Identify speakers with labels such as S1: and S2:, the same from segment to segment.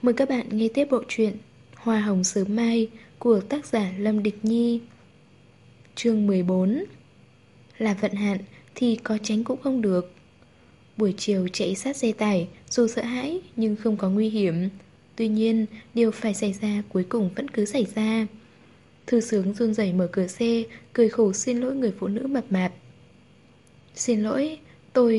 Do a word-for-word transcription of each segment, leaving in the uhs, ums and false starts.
S1: Mời các bạn nghe tiếp bộ truyện Hoa hồng sớm mai của tác giả Lâm Địch Nhi. Chương mười bốn. Là vận hạn thì có tránh cũng không được. Buổi chiều chạy sát xe tải, dù sợ hãi nhưng không có nguy hiểm. Tuy nhiên, điều phải xảy ra cuối cùng vẫn cứ xảy ra. Thư Sướng run rẩy mở cửa xe, cười khổ xin lỗi người phụ nữ mập mạp. Xin lỗi, tôi...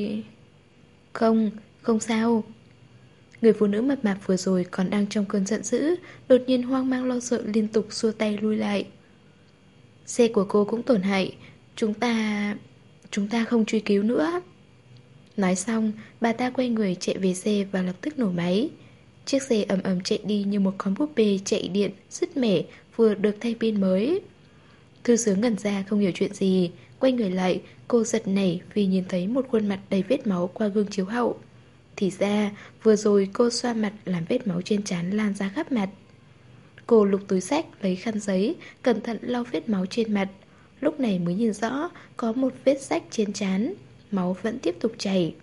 S1: Không, không sao. Người phụ nữ mập mạp vừa rồi còn đang trong cơn giận dữ, đột nhiên hoang mang lo sợ liên tục xua tay lui lại. Xe của cô cũng tổn hại, chúng ta... chúng ta không truy cứu nữa. Nói xong, bà ta quay người chạy về xe và lập tức nổ máy. Chiếc xe ầm ầm chạy đi như một con búp bê chạy điện, sứt mẻ, vừa được thay pin mới. Thư Sướng ngẩn ra không hiểu chuyện gì, quay người lại, cô giật nảy vì nhìn thấy một khuôn mặt đầy vết máu qua gương chiếu hậu. Thì ra, vừa rồi cô xoa mặt làm vết máu trên trán lan ra khắp mặt. Cô lục túi xách, lấy khăn giấy, cẩn thận lau vết máu trên mặt. Lúc này mới nhìn rõ, có một vết rách trên trán, máu vẫn tiếp tục chảy.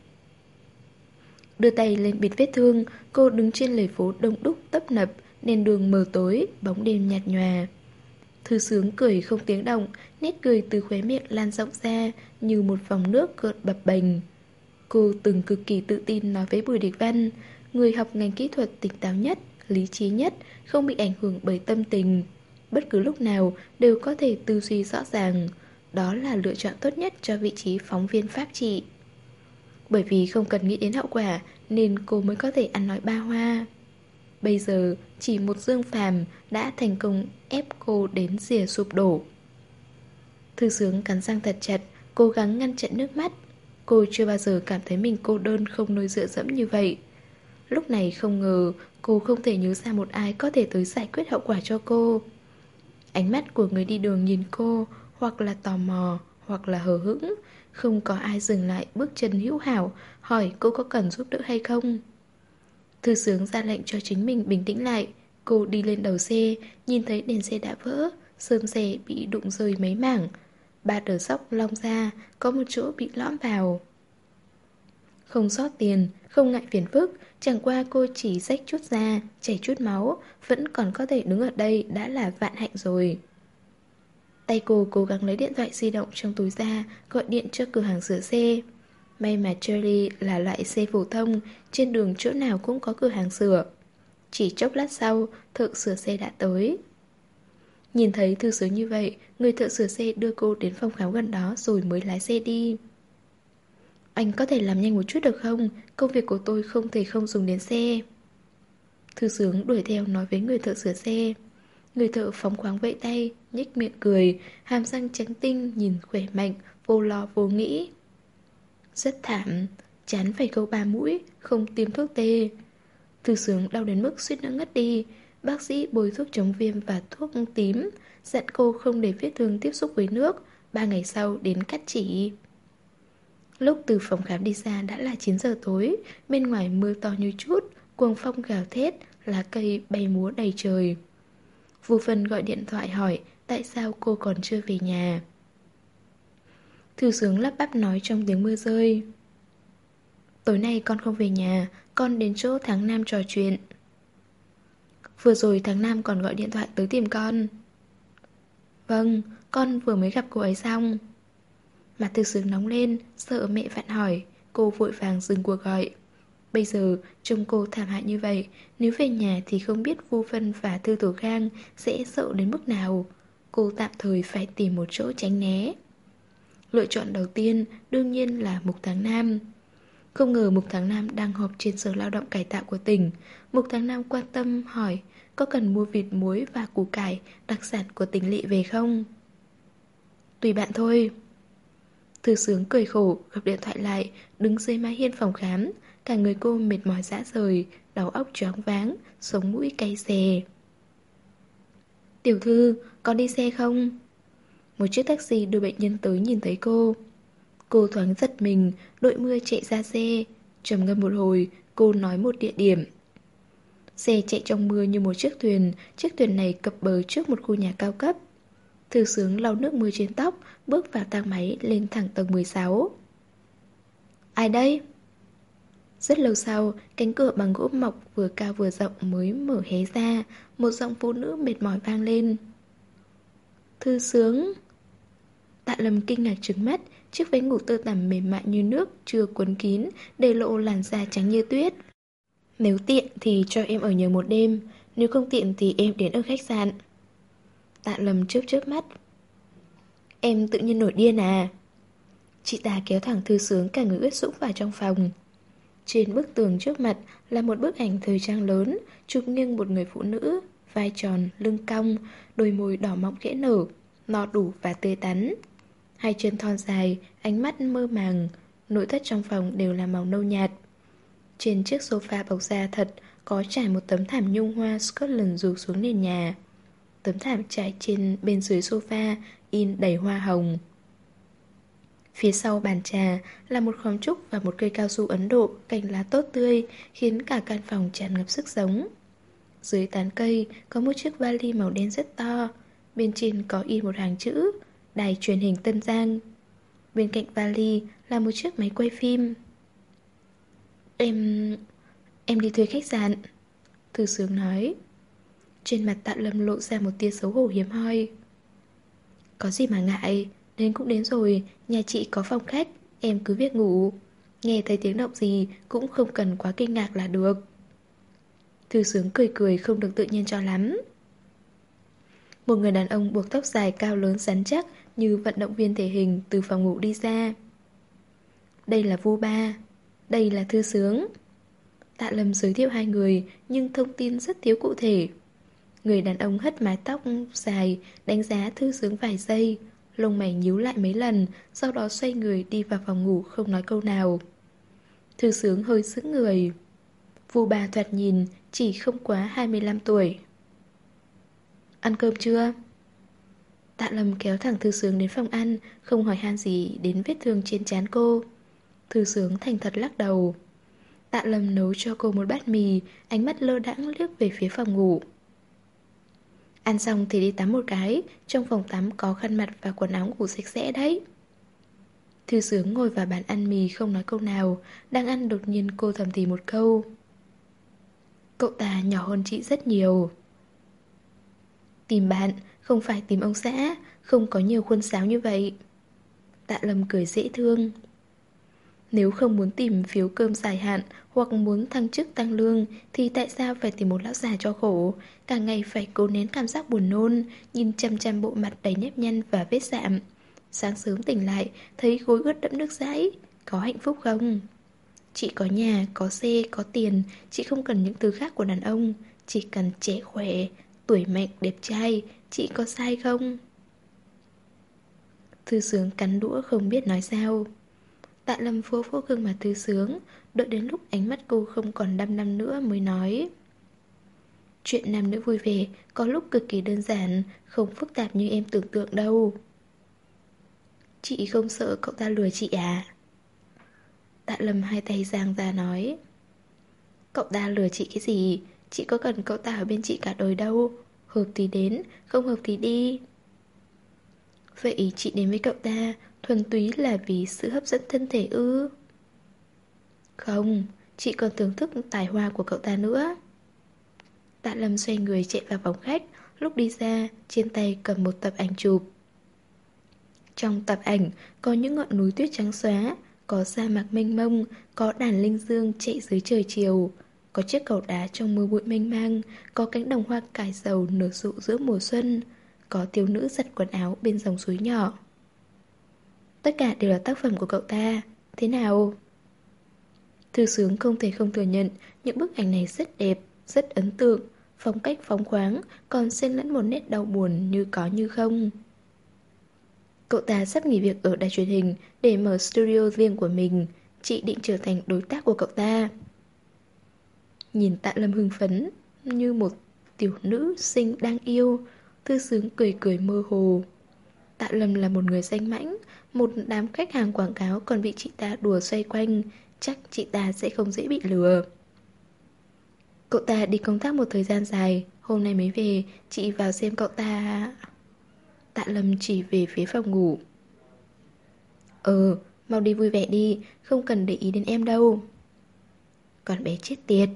S1: Đưa tay lên bịt vết thương, cô đứng trên lề phố đông đúc tấp nập, nền đường mờ tối, bóng đêm nhạt nhòa. Thư Sướng cười không tiếng động, nét cười từ khóe miệng lan rộng ra như một vòng nước gợn bập bềnh. Cô từng cực kỳ tự tin nói với Bùi Địch Văn, người học ngành kỹ thuật tỉnh táo nhất, lý trí nhất, không bị ảnh hưởng bởi tâm tình. Bất cứ lúc nào đều có thể tư duy rõ ràng. Đó là lựa chọn tốt nhất cho vị trí phóng viên pháp trị. Bởi vì không cần nghĩ đến hậu quả nên cô mới có thể ăn nói ba hoa. Bây giờ chỉ một Dương Phàm đã thành công ép cô đến rìa sụp đổ. Thư Sướng cắn răng thật chặt, cố gắng ngăn chặn nước mắt. Cô chưa bao giờ cảm thấy mình cô đơn không nơi dựa dẫm như vậy. Lúc này không ngờ cô không thể nhớ ra một ai có thể tới giải quyết hậu quả cho cô. Ánh mắt của người đi đường nhìn cô hoặc là tò mò hoặc là hờ hững. Không có ai dừng lại bước chân hữu hảo hỏi cô có cần giúp đỡ hay không. Thư Sướng ra lệnh cho chính mình bình tĩnh lại. Cô đi lên đầu xe, nhìn thấy đèn xe đã vỡ, sơn xe bị đụng rơi mấy mảng. Ba đờ sóc long ra, có một chỗ bị lõm vào. Không sót tiền, không ngại phiền phức, chẳng qua cô chỉ rách chút da, chảy chút máu, vẫn còn có thể đứng ở đây đã là vạn hạnh rồi. Tay cô cố gắng lấy điện thoại di động trong túi ra, gọi điện cho cửa hàng sửa xe. May mà Cherry là loại xe phổ thông, trên đường chỗ nào cũng có cửa hàng sửa. Chỉ chốc lát sau, thợ sửa xe đã tới. Nhìn thấy Thư Sướng như vậy, người thợ sửa xe đưa cô đến phòng khám gần đó rồi mới lái xe đi. Anh có thể làm nhanh một chút được không? Công việc của tôi không thể không dùng đến xe. Thư Sướng đuổi theo nói với người thợ sửa xe. Người thợ phóng khoáng vẫy tay, nhếch miệng cười, hàm răng trắng tinh, nhìn khỏe mạnh, vô lo vô nghĩ. Rất thảm, chán phải câu ba mũi, không tiêm thuốc tê. Thư Sướng đau đến mức suýt nữa ngất đi. Bác sĩ bôi thuốc chống viêm và thuốc tím, dặn cô không để vết thương tiếp xúc với nước. Ba ngày sau đến cắt chỉ. Lúc từ phòng khám đi xa đã là chín giờ tối. Bên ngoài mưa to như chút, cuồng phong gào thét, lá cây bay múa đầy trời. Vu Vân gọi điện thoại hỏi tại sao cô còn chưa về nhà. Thư Sướng lắp bắp nói trong tiếng mưa rơi. Tối nay con không về nhà, con đến chỗ Tháng Nam trò chuyện. Vừa rồi Tháng Nam còn gọi điện thoại tới tìm con. Vâng, con vừa mới gặp cô ấy xong. Mặt Thư Sướng nóng lên, sợ mẹ vặn hỏi. Cô vội vàng dừng cuộc gọi. Bây giờ trông cô thảm hại như vậy, nếu về nhà thì không biết Vu Vân và Thư Tổ Khang sẽ sợ đến mức nào. Cô tạm thời phải tìm một chỗ tránh né. Lựa chọn đầu tiên đương nhiên là Mục Tháng Nam. Không ngờ Mục Tháng Nam đang họp trên sở lao động cải tạo của tỉnh. Mục Tháng Nam quan tâm hỏi có cần mua vịt muối và củ cải đặc sản của tỉnh Lỵ về không? Tùy bạn thôi. Thư Sướng cười khổ, gặp điện thoại lại, đứng dưới mái hiên phòng khám. Cả người cô mệt mỏi rã rời, đầu óc choáng váng, sống mũi cay xè. Tiểu thư, có đi xe không? Một chiếc taxi đưa bệnh nhân tới nhìn thấy cô. Cô thoáng giật mình, đội mưa chạy ra xe. Trầm ngâm một hồi, cô nói một địa điểm. Xe chạy trong mưa như một chiếc thuyền. Chiếc thuyền này cập bờ trước một khu nhà cao cấp. Thư Sướng lau nước mưa trên tóc, bước vào thang máy lên thẳng tầng mười sáu. Ai đây? Rất lâu sau, cánh cửa bằng gỗ mọc vừa cao vừa rộng mới mở hé ra. Một giọng phụ nữ mệt mỏi vang lên. Thư Sướng. Tạ Lâm kinh ngạc trừng mắt. Chiếc váy ngủ tơ tằm mềm mại như nước, chưa quấn kín, để lộ làn da trắng như tuyết. Nếu tiện thì cho em ở nhờ một đêm, nếu không tiện thì em đến ở khách sạn. Tạ Lâm chớp chớp mắt. Em tự nhiên nổi điên à? Chị ta kéo thẳng Thư Sướng cả người ướt sũng vào trong phòng. Trên bức tường trước mặt là một bức ảnh thời trang lớn, chụp nghiêng một người phụ nữ, vai tròn, lưng cong, đôi môi đỏ mọng khẽ nở, no đủ và tươi tắn. Hai chân thon dài, ánh mắt mơ màng, nội thất trong phòng đều là màu nâu nhạt. Trên chiếc sofa bọc da thật có trải một tấm thảm nhung hoa Scotland rủ xuống nền nhà. Tấm thảm trải trên bên dưới sofa in đầy hoa hồng. Phía sau bàn trà là một khóm trúc và một cây cao su Ấn Độ cành lá tốt tươi, khiến cả căn phòng tràn ngập sức sống. Dưới tán cây có một chiếc vali màu đen rất to, bên trên có in một hàng chữ Đài truyền hình Tân Giang. Bên cạnh vali là một chiếc máy quay phim. Em... em đi thuê khách sạn, Thư Sướng nói. Trên mặt Tạ Lâm lộ ra một tia xấu hổ hiếm hoi. Có gì mà ngại, đến cũng đến rồi, nhà chị có phòng khách, em cứ việc ngủ. Nghe thấy tiếng động gì cũng không cần quá kinh ngạc là được. Thư Sướng cười cười không được tự nhiên cho lắm. Một người đàn ông buộc tóc dài cao lớn rắn chắc như vận động viên thể hình từ phòng ngủ đi ra. Đây là Vu Ba, đây là Thư Sướng. Tạ Lâm giới thiệu hai người nhưng thông tin rất thiếu cụ thể. Người đàn ông hất mái tóc dài, đánh giá Thư Sướng vài giây, lông mày nhíu lại mấy lần, sau đó xoay người đi vào phòng ngủ không nói câu nào. Thư Sướng hơi sững người. Vu Ba thoạt nhìn chỉ không quá hai mươi lăm tuổi. Ăn cơm chưa? Tạ Lâm kéo thẳng Thư Sướng đến phòng ăn, không hỏi han gì đến vết thương trên trán cô. Thư Sướng thành thật lắc đầu. Tạ Lâm nấu cho cô một bát mì, ánh mắt lơ đãng liếc về phía phòng ngủ. Ăn xong thì đi tắm một cái, trong phòng tắm có khăn mặt và quần áo ngủ sạch sẽ đấy. Thư Sướng ngồi vào bàn ăn mì không nói câu nào, đang ăn đột nhiên cô thầm thì một câu. Cậu ta nhỏ hơn chị rất nhiều. Tìm bạn, không phải tìm ông xã, không có nhiều khuôn sáo như vậy. Tạ Lâm cười dễ thương. Nếu không muốn tìm phiếu cơm dài hạn hoặc muốn thăng chức tăng lương thì tại sao phải tìm một lão già cho khổ, cả ngày phải cố nén cảm giác buồn nôn, nhìn chăm chăm bộ mặt đầy nếp nhăn và vết sạm. Sáng sớm tỉnh lại, thấy gối ướt đẫm nước dãi, có hạnh phúc không? Chị có nhà, có xe, có tiền, chị không cần những thứ khác của đàn ông, chỉ cần trẻ khỏe, tuổi mạnh, đẹp trai, chị có sai không? Thư Sướng cắn đũa không biết nói sao. Tạ Lâm vô vô gương mặt Thư Sướng, đợi đến lúc ánh mắt cô không còn đăm đăm nữa mới nói. Chuyện nam nữ vui vẻ có lúc cực kỳ đơn giản, không phức tạp như em tưởng tượng đâu. Chị không sợ cậu ta lừa chị à? Tạ Lâm hai tay giang ra nói. Cậu ta lừa chị cái gì? Chị có cần cậu ta ở bên chị cả đời đâu. Hợp thì đến, không hợp thì đi. Vậy chị đến với cậu ta thuần túy là vì sự hấp dẫn thân thể ư? Không, chị còn thưởng thức tài hoa của cậu ta nữa. Tạ Lâm xoay người chạy vào phòng khách, lúc đi ra, trên tay cầm một tập ảnh chụp. Trong tập ảnh có những ngọn núi tuyết trắng xóa, có sa mạc mênh mông, có đàn linh dương chạy dưới trời chiều, có chiếc cầu đá trong mưa bụi mênh mang, có cánh đồng hoa cải sầu nở rộ giữa mùa xuân, có thiếu nữ giặt quần áo bên dòng suối nhỏ. Tất cả đều là tác phẩm của cậu ta. Thế nào? Thư Sướng không thể không thừa nhận những bức ảnh này rất đẹp, rất ấn tượng, phong cách phóng khoáng, còn xen lẫn một nét đau buồn như có như không. Cậu ta sắp nghỉ việc ở đài truyền hình để mở studio riêng của mình. Chị định trở thành đối tác của cậu ta. Nhìn Tạ Lâm hưng phấn như một tiểu nữ sinh đang yêu, Thư Sướng cười cười mơ hồ. Tạ Lâm là một người danh mãnh, một đám khách hàng quảng cáo còn bị chị ta đùa xoay quanh, chắc chị ta sẽ không dễ bị lừa. Cậu ta đi công tác một thời gian dài, hôm nay mới về, chị vào xem cậu ta. Tạ Lâm chỉ về phía phòng ngủ. Ờ, mau đi vui vẻ đi, không cần để ý đến em đâu. Con bé chết tiệt.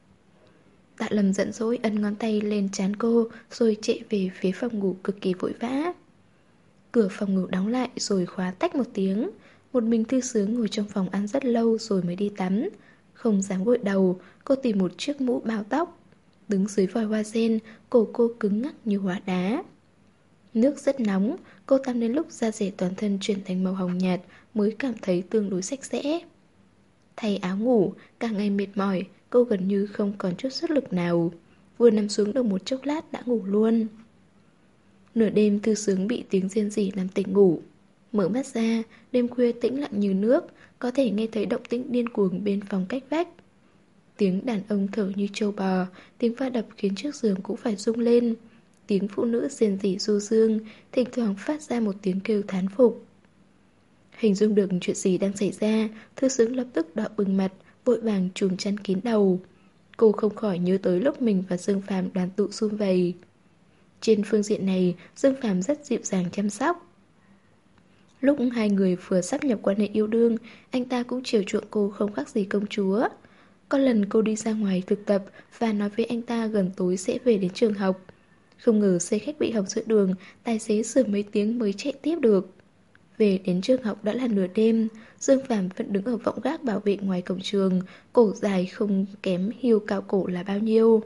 S1: Tạ Lâm giận dỗi ấn ngón tay lên trán cô, rồi chạy về phía phòng ngủ cực kỳ vội vã. Cửa phòng ngủ đóng lại rồi khóa tách một tiếng. Một mình Thư Sướng ngồi trong phòng ăn rất lâu rồi mới đi tắm. Không dám gội đầu, cô tìm một chiếc mũ bao tóc. Đứng dưới vòi hoa sen, cổ cô cứng ngắc như hóa đá. Nước rất nóng, cô tắm đến lúc da rẻ toàn thân chuyển thành màu hồng nhạt mới cảm thấy tương đối sạch sẽ. Thay áo ngủ, cả ngày mệt mỏi, cô gần như không còn chút sức lực nào. Vừa nằm xuống được một chốc lát đã ngủ luôn. Nửa đêm Thư Sướng bị tiếng rên rỉ làm tỉnh ngủ. Mở mắt ra, đêm khuya tĩnh lặng như nước, có thể nghe thấy động tĩnh điên cuồng bên phòng cách vách. Tiếng đàn ông thở như trâu bò, tiếng va đập khiến chiếc giường cũng phải rung lên. Tiếng phụ nữ rên rỉ du dương, thỉnh thoảng phát ra một tiếng kêu thán phục. Hình dung được chuyện gì đang xảy ra, Thư Sướng lập tức đỏ bừng mặt, vội vàng chùm chăn kín đầu. Cô không khỏi nhớ tới lúc mình và Dương Phàm đoàn tụ sum vầy. Trên phương diện này, Dương Phàm rất dịu dàng chăm sóc. Lúc hai người vừa sắp nhập quan hệ yêu đương, anh ta cũng chiều chuộng cô không khác gì công chúa. Có lần cô đi ra ngoài thực tập và nói với anh ta gần tối sẽ về đến trường học. Không ngờ xe khách bị hỏng giữa đường, tài xế sửa mấy tiếng mới chạy tiếp được. Về đến trường học đã là nửa đêm, Dương Phàm vẫn đứng ở võng gác bảo vệ ngoài cổng trường, cổ dài không kém Hiêu cao cổ là bao nhiêu.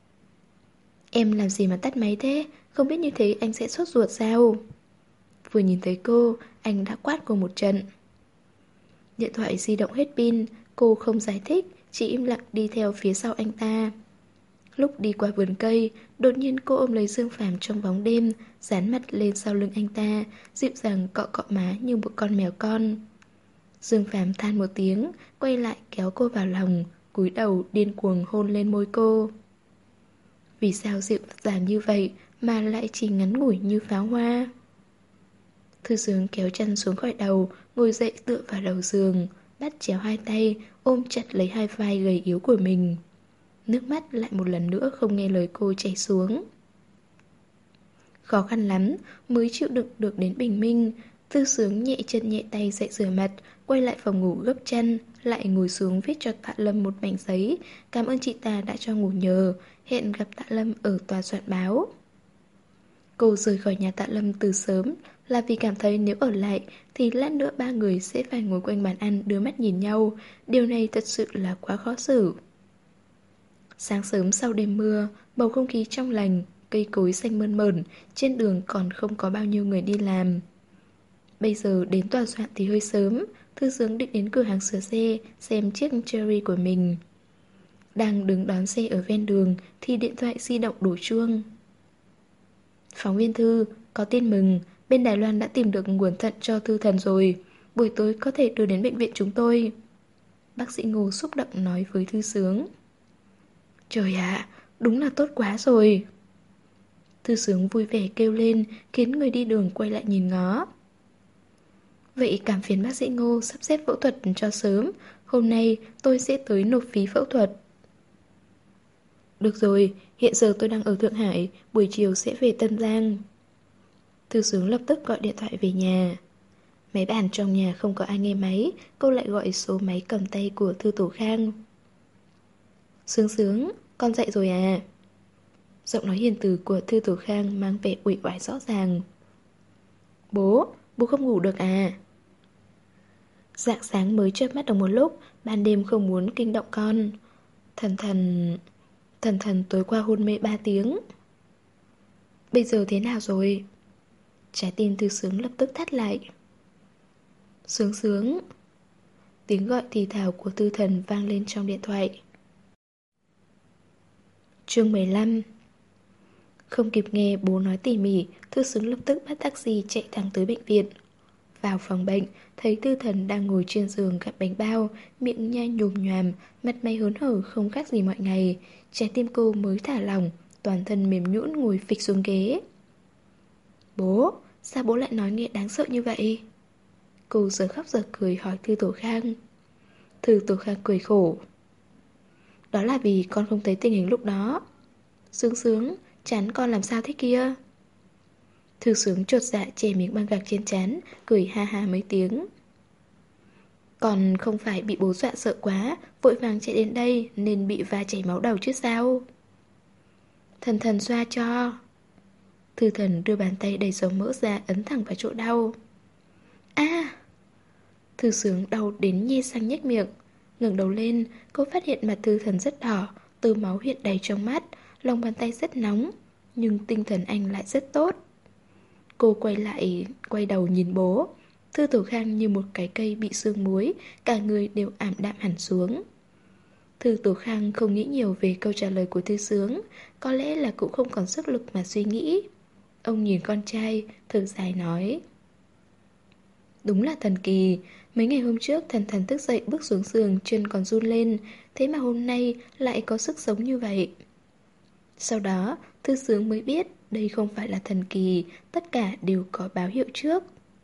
S1: Em làm gì mà tắt máy thế? Không biết như thế anh sẽ sốt ruột sao? Vừa nhìn thấy cô, anh đã quát cô một trận. Điện thoại di động hết pin, cô không giải thích, chỉ im lặng đi theo phía sau anh ta. Lúc đi qua vườn cây, đột nhiên cô ôm lấy Dương Phàm trong bóng đêm, dán mặt lên sau lưng anh ta, dịu dàng cọ cọ má như một con mèo con. Dương Phàm than một tiếng, quay lại kéo cô vào lòng, cúi đầu điên cuồng hôn lên môi cô. Vì sao dịu dàng như vậy mà lại chỉ ngắn ngủi như pháo hoa? Thư Sướng kéo chân xuống khỏi đầu, ngồi dậy tựa vào đầu giường, bắt chéo hai tay, ôm chặt lấy hai vai gầy yếu của mình. Nước mắt lại một lần nữa không nghe lời cô chảy xuống. Khó khăn lắm mới chịu đựng được đến bình minh. Thư Sướng nhẹ chân nhẹ tay dậy rửa mặt, quay lại phòng ngủ gấp chăn, lại ngồi xuống viết cho Tạ Lâm một mảnh giấy, cảm ơn chị ta đã cho ngủ nhờ, hẹn gặp Tạ Lâm ở tòa soạn báo. Cô rời khỏi nhà Tạ Lâm từ sớm là vì cảm thấy nếu ở lại thì lát nữa ba người sẽ phải ngồi quanh bàn ăn đưa mắt nhìn nhau. Điều này thật sự là quá khó xử. Sáng sớm sau đêm mưa, bầu không khí trong lành, cây cối xanh mơn mởn, trên đường còn không có bao nhiêu người đi làm. Bây giờ đến tòa soạn thì hơi sớm, Thư Sướng định đến cửa hàng sửa xe xem chiếc Cherry của mình. Đang đứng đón xe ở ven đường thì điện thoại di động đổ chuông. Phóng viên Thư, có tin mừng, bên Đài Loan đã tìm được nguồn thận cho Thư Thần rồi, buổi tối có thể đưa đến bệnh viện chúng tôi. Bác sĩ Ngô xúc động nói với Thư Sướng. Trời ạ, đúng là tốt quá rồi. Thư Sướng vui vẻ kêu lên, khiến người đi đường quay lại nhìn ngó. Vậy cảm phiền bác sĩ Ngô sắp xếp phẫu thuật cho sớm, hôm nay tôi sẽ tới nộp phí phẫu thuật. Được rồi, hiện giờ tôi đang ở Thượng Hải, buổi chiều sẽ về Tân Giang. Thư Sướng lập tức gọi điện thoại về nhà. Máy bàn trong nhà không có ai nghe máy, cô lại gọi số máy cầm tay của Thư Tổ Khang. Sướng Sướng, con dậy rồi à? Giọng nói hiền từ của Thư Tổ Khang mang vẻ uể oải rõ ràng. Bố, bố không ngủ được à? Rạng sáng mới chớp mắt được một lúc, ban đêm không muốn kinh động con. Thần thần... Thần thần tối qua hôn mê ba tiếng. Bây giờ thế nào rồi? Trái tim Thư Sướng lập tức thắt lại. Sướng Sướng. Tiếng gọi thì thào của Thư Thần vang lên trong điện thoại. Chương mười lăm. Không kịp nghe bố nói tỉ mỉ, Thư Sướng lập tức bắt taxi chạy thẳng tới bệnh viện. Vào phòng bệnh, thấy Thư Thần đang ngồi trên giường gặm bánh bao, miệng nhai nhồm nhoàm, mặt mày hớn hở không khác gì mọi ngày. Trái tim cô mới thả lỏng, toàn thân mềm nhũn ngồi phịch xuống ghế. Bố, sao bố lại nói nghe đáng sợ như vậy? Cô giờ khóc giờ cười hỏi Thư Tổ Khang. Thư Tổ Khang cười khổ. Đó là vì con không thấy tình hình lúc đó. Sướng Sướng, chán con làm sao thế kia? Thư Sướng chột dạ che miếng băng gạc trên trán, cười ha ha mấy tiếng. Còn không phải bị bố dọa sợ quá, vội vàng chạy đến đây nên bị va chảy máu đầu chứ sao. Thần thần xoa cho. Thư thần đưa bàn tay đầy dầu mỡ ra ấn thẳng vào chỗ đau. A! Thư sướng đau đến nhe răng nhếch miệng. Ngẩng đầu lên, cô phát hiện mặt thư thần rất đỏ, từ máu hiện đầy trong mắt, lòng bàn tay rất nóng, nhưng tinh thần anh lại rất tốt. Cô quay lại, quay đầu nhìn bố. Thư Tổ Khang như một cái cây bị sương muối, cả người đều ảm đạm hẳn xuống. Thư Tổ Khang không nghĩ nhiều về câu trả lời của Thư Sướng, có lẽ là cũng không còn sức lực mà suy nghĩ. Ông nhìn con trai, thở dài nói. Đúng là thần kỳ, mấy ngày hôm trước thần thần thức dậy bước xuống giường chân còn run lên, thế mà hôm nay lại có sức sống như vậy. Sau đó, Thư Sướng mới biết đây không phải là thần kỳ, tất cả đều có báo hiệu trước.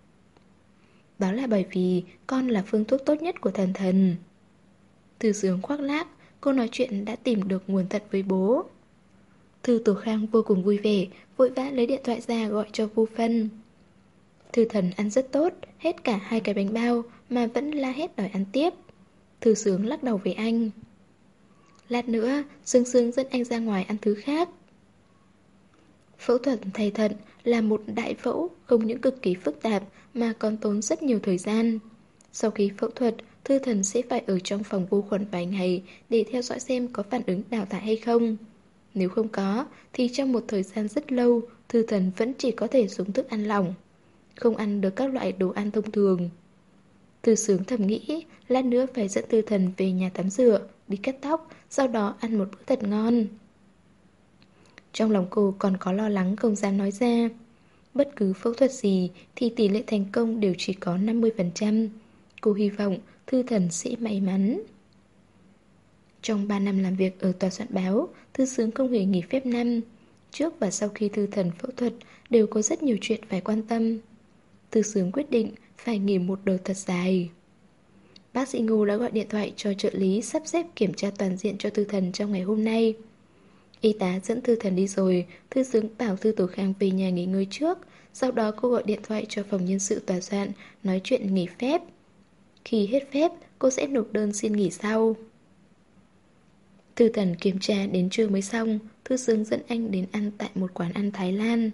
S1: Đó là bởi vì con là phương thuốc tốt nhất của thần thần. Thư Sướng khoác lác, cô nói chuyện đã tìm được nguồn thật với bố. Thư Tổ Khang vô cùng vui vẻ, vội vã lấy điện thoại ra gọi cho Vu Phân. Thư thần ăn rất tốt, hết cả hai cái bánh bao mà vẫn la hét đòi ăn tiếp. Thư Sướng lắc đầu với anh. Lát nữa, Sương Sương dẫn anh ra ngoài ăn thứ khác. Phẫu thuật thay thận là một đại phẫu không những cực kỳ phức tạp mà còn tốn rất nhiều thời gian. Sau khi phẫu thuật, Thư thần sẽ phải ở trong phòng vô khuẩn vài ngày để theo dõi xem có phản ứng đào thải hay không. Nếu không có, thì trong một thời gian rất lâu, Thư thần vẫn chỉ có thể dùng thức ăn lỏng, không ăn được các loại đồ ăn thông thường. Thư Sướng thầm nghĩ, lát nữa phải dẫn Thư thần về nhà tắm rửa, đi cắt tóc, sau đó ăn một bữa thật ngon. Trong lòng cô còn có lo lắng không dám nói ra. Bất cứ phẫu thuật gì thì tỷ lệ thành công đều chỉ có năm mươi phần trăm. Cô hy vọng Thư thần sẽ may mắn. Trong ba năm làm việc ở tòa soạn báo, Thư Sướng không hề nghỉ phép năm. Trước và sau khi Thư thần phẫu thuật đều có rất nhiều chuyện phải quan tâm. Thư Sướng quyết định phải nghỉ một đợt thật dài. Bác sĩ Ngô đã gọi điện thoại cho trợ lý sắp xếp kiểm tra toàn diện cho Thư thần trong ngày hôm nay. Y tá dẫn Thư thần đi rồi, Thư Sướng bảo Thư Tổ Khang về nhà nghỉ ngơi trước. Sau đó cô gọi điện thoại cho phòng nhân sự tòa soạn, nói chuyện nghỉ phép. Khi hết phép, cô sẽ nộp đơn xin nghỉ sau. Thư thần kiểm tra đến trưa mới xong, Thư Sướng dẫn anh đến ăn tại một quán ăn Thái Lan.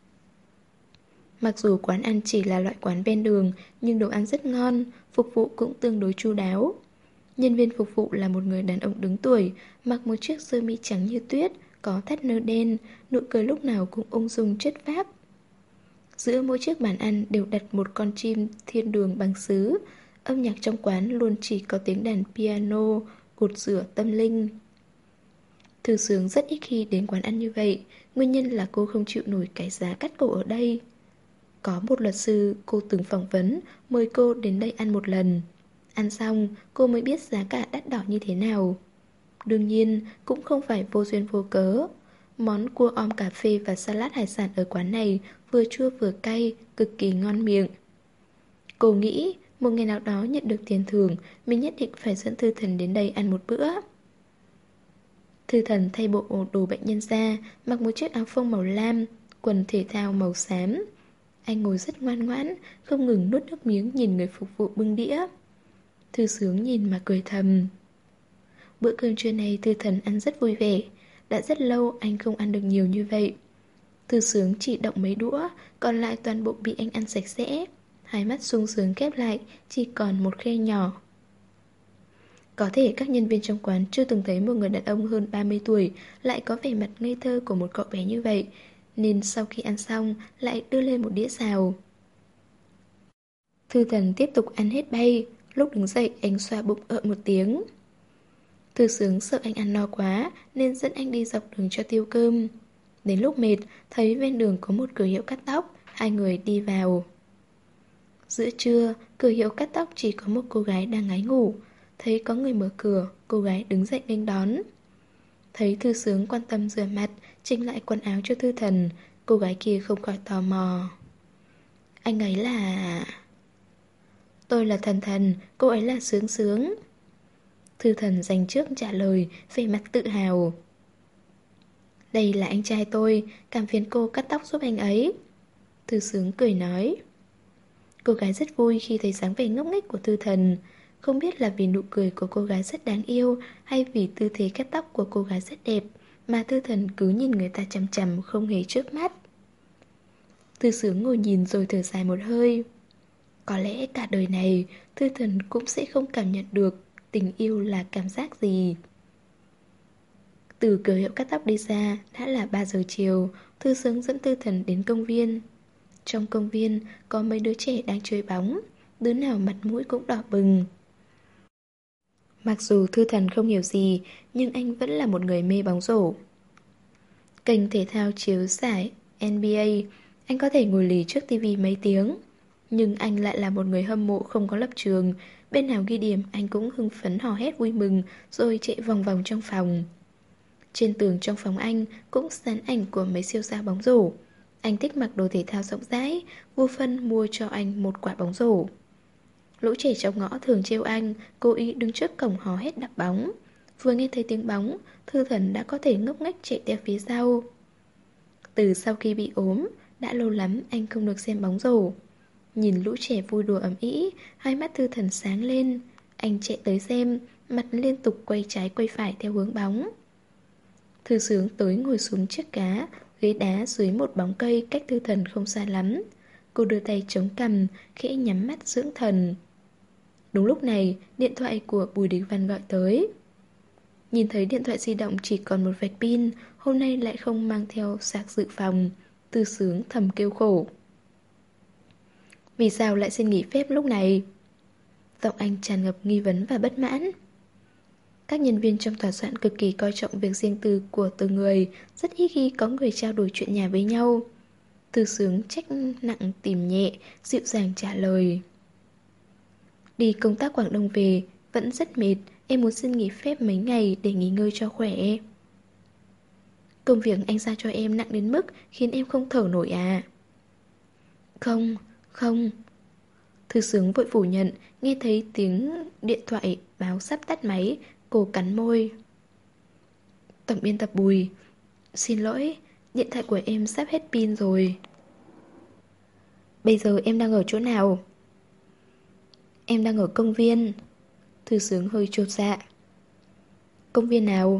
S1: Mặc dù quán ăn chỉ là loại quán ven đường, nhưng đồ ăn rất ngon, phục vụ cũng tương đối chu đáo. Nhân viên phục vụ là một người đàn ông đứng tuổi, mặc một chiếc sơ mi trắng như tuyết, có thắt nơ đen, nụ cười lúc nào cũng ung dung chất phác. Giữa mỗi chiếc bàn ăn đều đặt một con chim thiên đường bằng sứ. Âm nhạc trong quán luôn chỉ có tiếng đàn piano, cột rửa tâm linh. Thư Sướng rất ít khi đến quán ăn như vậy, nguyên nhân là cô không chịu nổi cái giá cắt cổ ở đây. Có một luật sư cô từng phỏng vấn mời cô đến đây ăn một lần. Ăn xong cô mới biết giá cả đắt đỏ như thế nào. Đương nhiên cũng không phải vô duyên vô cớ. Món cua om cà phê và salad hải sản ở quán này vừa chua vừa cay, cực kỳ ngon miệng. Cô nghĩ một ngày nào đó nhận được tiền thưởng, mình nhất định phải dẫn Thư thần đến đây ăn một bữa. Thư thần thay bộ đồ bệnh nhân ra, mặc một chiếc áo phông màu lam, quần thể thao màu xám. Anh ngồi rất ngoan ngoãn, không ngừng nuốt nước miếng nhìn người phục vụ bưng đĩa. Thư Sướng nhìn mà cười thầm. Bữa cơm trưa này Thư thần ăn rất vui vẻ. Đã rất lâu anh không ăn được nhiều như vậy. Thư Sướng chỉ động mấy đũa, còn lại toàn bộ bị anh ăn sạch sẽ. Hai mắt sung sướng khép lại, chỉ còn một khe nhỏ. Có thể các nhân viên trong quán chưa từng thấy một người đàn ông hơn ba mươi tuổi lại có vẻ mặt ngây thơ của một cậu bé như vậy, nên sau khi ăn xong lại đưa lên một đĩa xào. Thư thần tiếp tục ăn hết bay. Lúc đứng dậy anh xoa bụng ợ một tiếng. Thư Sướng sợ anh ăn no quá nên dẫn anh đi dọc đường cho tiêu cơm. Đến lúc mệt, thấy ven đường có một cửa hiệu cắt tóc, hai người đi vào. Giữa trưa, cửa hiệu cắt tóc chỉ có một cô gái đang ngáy ngủ. Thấy có người mở cửa, cô gái đứng dậy nghênh đón. Thấy Thư Sướng quan tâm rửa mặt, chỉnh lại quần áo cho Thư thần, cô gái kia không khỏi tò mò. Anh ấy là... Tôi là Thần Thần, cô ấy là Sướng Sướng. Thư thần dành trước trả lời, vẻ mặt tự hào. Đây là anh trai tôi, cảm phiền cô cắt tóc giúp anh ấy. Thư Sướng cười nói. Cô gái rất vui khi thấy dáng vẻ ngốc nghếch của Thư thần. Không biết là vì nụ cười của cô gái rất đáng yêu hay vì tư thế cắt tóc của cô gái rất đẹp mà Thư Thần cứ nhìn người ta chằm chằm không hề chớp mắt. Thư Sướng ngồi nhìn rồi thở dài một hơi. Có lẽ cả đời này Thư Thần cũng sẽ không cảm nhận được tình yêu là cảm giác gì. Từ cửa hiệu cắt tóc đi ra đã là ba giờ chiều. Thư Sướng dẫn Thư Thần đến công viên. Trong công viên có mấy đứa trẻ đang chơi bóng. Đứa nào mặt mũi cũng đỏ bừng. Mặc dù Thư Thần không hiểu gì, nhưng anh vẫn là một người mê bóng rổ. Kênh thể thao chiếu giải en bi ây, anh có thể ngồi lì trước tivi mấy tiếng. Nhưng anh lại là một người hâm mộ không có lập trường. Bên nào ghi điểm anh cũng hưng phấn hò hét vui mừng rồi chạy vòng vòng trong phòng. Trên tường trong phòng anh cũng dán ảnh của mấy siêu sao bóng rổ. Anh thích mặc đồ thể thao rộng rãi, vô phân mua cho anh một quả bóng rổ. Lũ trẻ trong ngõ thường trêu anh, cố ý đứng trước cổng hò hét đập bóng. Vừa nghe thấy tiếng bóng, Thư Thần đã có thể ngốc nghếch chạy theo phía sau. Từ sau khi bị ốm, đã lâu lắm anh không được xem bóng rổ. Nhìn lũ trẻ vui đùa ầm ĩ, hai mắt Thư Thần sáng lên. Anh chạy tới xem, mặt liên tục quay trái quay phải theo hướng bóng. Thư Sướng tới ngồi xuống chiếc cá, ghế đá dưới một bóng cây cách Thư Thần không xa lắm. Cô đưa tay chống cằm, khẽ nhắm mắt dưỡng thần. Đúng lúc này, điện thoại của Bùi Đình Văn gọi tới. Nhìn thấy điện thoại di động chỉ còn một vạch pin, hôm nay lại không mang theo sạc dự phòng. Thư Sướng thầm kêu khổ. Vì sao lại xin nghỉ phép lúc này? Giọng anh tràn ngập nghi vấn và bất mãn. Các nhân viên trong tòa soạn cực kỳ coi trọng việc riêng tư của từng người, rất ít khi có người trao đổi chuyện nhà với nhau. Thư Sướng trách nặng tìm nhẹ, dịu dàng trả lời. Đi công tác Quảng Đông về, vẫn rất mệt, em muốn xin nghỉ phép mấy ngày để nghỉ ngơi cho khỏe. Công việc anh giao cho em nặng đến mức khiến em không thở nổi à? Không, không. Thư Sướng vội phủ nhận, nghe thấy tiếng điện thoại báo sắp tắt máy, cô cắn môi. Tổng biên tập Bùi, xin lỗi, điện thoại của em sắp hết pin rồi. Bây giờ em đang ở chỗ nào? Em đang ở công viên. Thư Sướng hơi chột dạ. Công viên nào?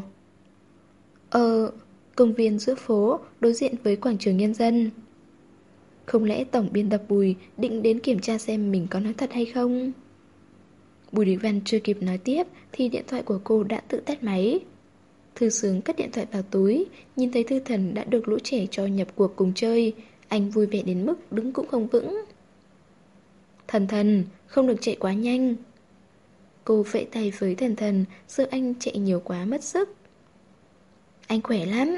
S1: Ờ, công viên giữa phố, đối diện với quảng trường Nhân dân. Không lẽ tổng biên tập Bùi định đến kiểm tra xem mình có nói thật hay không? Bùi Đình Văn chưa kịp nói tiếp thì điện thoại của cô đã tự tắt máy. Thư Sướng cất điện thoại vào túi, nhìn thấy Thư Thần đã được lũ trẻ cho nhập cuộc cùng chơi. Anh vui vẻ đến mức đứng cũng không vững. Thần Thần, không được chạy quá nhanh. Cô vẫy tay với Thần Thần, sợ anh chạy nhiều quá mất sức. Anh khỏe lắm.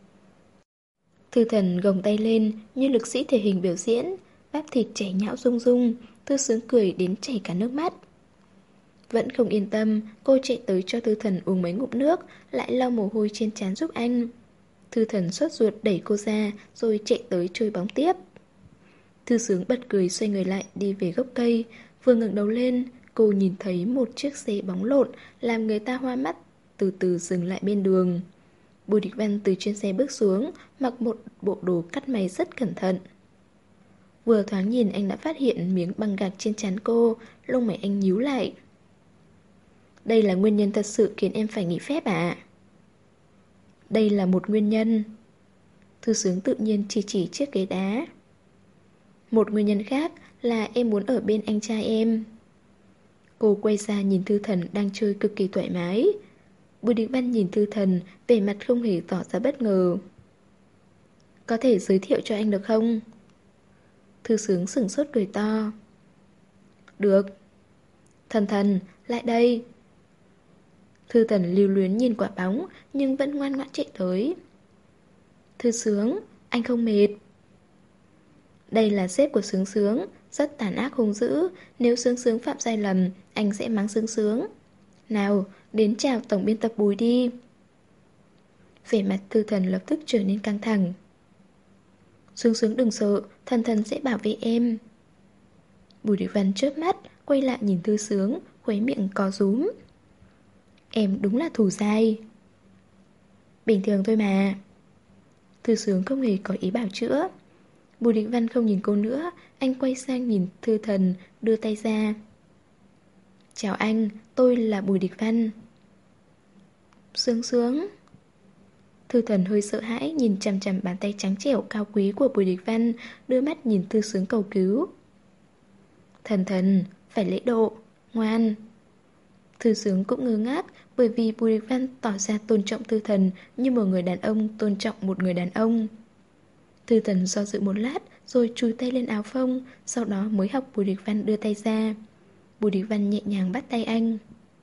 S1: Thư Thần gồng tay lên như lực sĩ thể hình biểu diễn, bắp thịt chảy nhão rung rung. Thư Sướng cười đến chảy cả nước mắt. Vẫn không yên tâm, cô chạy tới cho Thư Thần uống mấy ngụm nước, lại lau mồ hôi trên trán giúp anh. Thư Thần sốt ruột đẩy cô ra, rồi chạy tới chơi bóng tiếp. Thư Sướng bật cười xoay người lại đi về gốc cây. Vừa ngẩng đầu lên, cô nhìn thấy một chiếc xe bóng lộn làm người ta hoa mắt, từ từ dừng lại bên đường. Bùi Đình Văn từ trên xe bước xuống, mặc một bộ đồ cắt may rất cẩn thận. Vừa thoáng nhìn anh đã phát hiện miếng băng gạc trên trán cô, lông mày anh nhíu lại. Đây là nguyên nhân thật sự khiến em phải nghỉ phép à? Đây là một nguyên nhân. Thư Sướng tự nhiên chỉ chỉ chiếc ghế đá. Một nguyên nhân khác là em muốn ở bên anh trai em. Cô quay ra nhìn Thư Thần đang chơi cực kỳ thoải mái. Bùi Đình Văn nhìn Thư Thần, vẻ mặt không hề tỏ ra bất ngờ. Có thể giới thiệu cho anh được không? Thư Sướng sửng sốt cười to. Được. Thần Thần, lại đây. Thư Thần lưu luyến nhìn quả bóng nhưng vẫn ngoan ngoãn chạy tới. Thư Sướng, anh không mệt. Đây là sếp của Sướng Sướng, rất tàn ác hung dữ. Nếu Sướng Sướng phạm sai lầm, anh sẽ mắng Sướng Sướng. Nào, đến chào tổng biên tập Bùi đi. Vẻ mặt Thư Thần lập tức trở nên căng thẳng. Sướng Sướng đừng sợ, Thần Thần sẽ bảo vệ em. Bùi Đình Văn chớp mắt, quay lại nhìn Thư Sướng, khuấy miệng co rúm. Em đúng là thù dai. Bình thường thôi mà. Thư Sướng không hề có ý bảo chữa. Bùi Đình Văn không nhìn cô nữa, anh quay sang nhìn Thư Thần, đưa tay ra. Chào anh, tôi là Bùi Địch Văn. Sướng sướng. Thư Thần hơi sợ hãi nhìn chằm chằm bàn tay trắng trẻo cao quý của Bùi Địch Văn, đưa mắt nhìn Thư Sướng cầu cứu. Thần thần, phải lễ độ, ngoan. Thư Sướng cũng ngơ ngác, bởi vì Bùi Địch Văn tỏ ra tôn trọng Thư Thần như một người đàn ông tôn trọng một người đàn ông. Thư Thần do dự một lát rồi chùi tay lên áo phông, sau đó mới học Bùi Địch Văn đưa tay ra. Bùi Địch Văn nhẹ nhàng bắt tay anh.